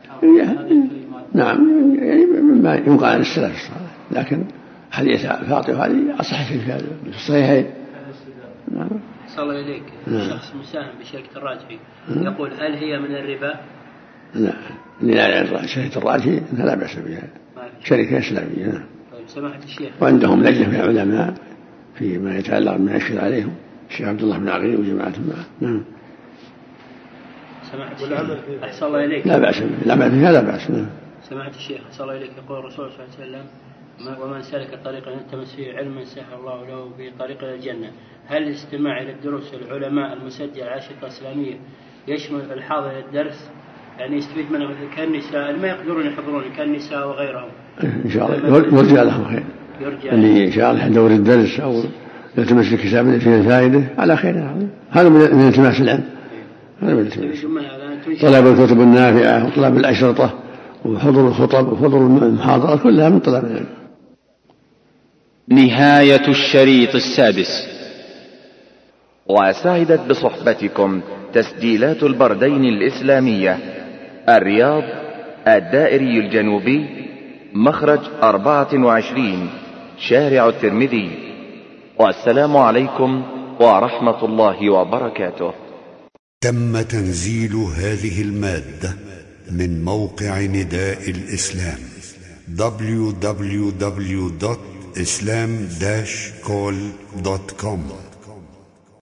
نعم يعني مما ينقل عن السلف الصالح، لكن حديث فاطمة هذه أصح في هذا في الصحيحين. نعم. أحسن الله إليك. شخص مساهم بشركة الراجحي يقول هل هي من الربا؟ لا، شركة الراجحي لا بأس بها، شركة إسلامية. طيب سماحة الشيخ. وعندهم لجنة من العلماء فيما يتعلق بما يشكل عليهم، الشيخ عبد الله بن عقيل وجماعة معه. نعم. سماحة الشيخ. أحسن الله إليك. لا بأس به، العمل فيها لا بأس. سماحة الشيخ أحسن الله إليك. يقول الرسول صلى الله عليه وسلم ومن سلك طريقا يلتمس فيه علما سهل الله له به طريق إلى الجنة. هل الاستماع إلى الدروس العلماء المسجل على الأنشطة الإسلامية يشمل الحاضر للدرس، يعني يستفيد منه كالنساء اللي ما يقدرون يحضرون كالنساء وغيرهم؟ إن شاء الله يرجى لهم خير، اللي إن شاء الله يحضر الدرس أو يلتمس الكتاب فيه الفائدة على خير. هذا من التماس العلم، هذا من التماس. طلب الكتب النافعة وطلب الأشرطة وحضور الخطب وحضور المحاضرات كلها من طلب العلم. نهاية الشريط السادس. وسعدت بصحبتكم تسجيلات البردين الإسلامية، الرياض، الدائري الجنوبي، مخرج 24، شارع الترمذي. والسلام عليكم ورحمة الله وبركاته. تم تنزيل هذه المادة من موقع نداء الإسلام www.islam-call.com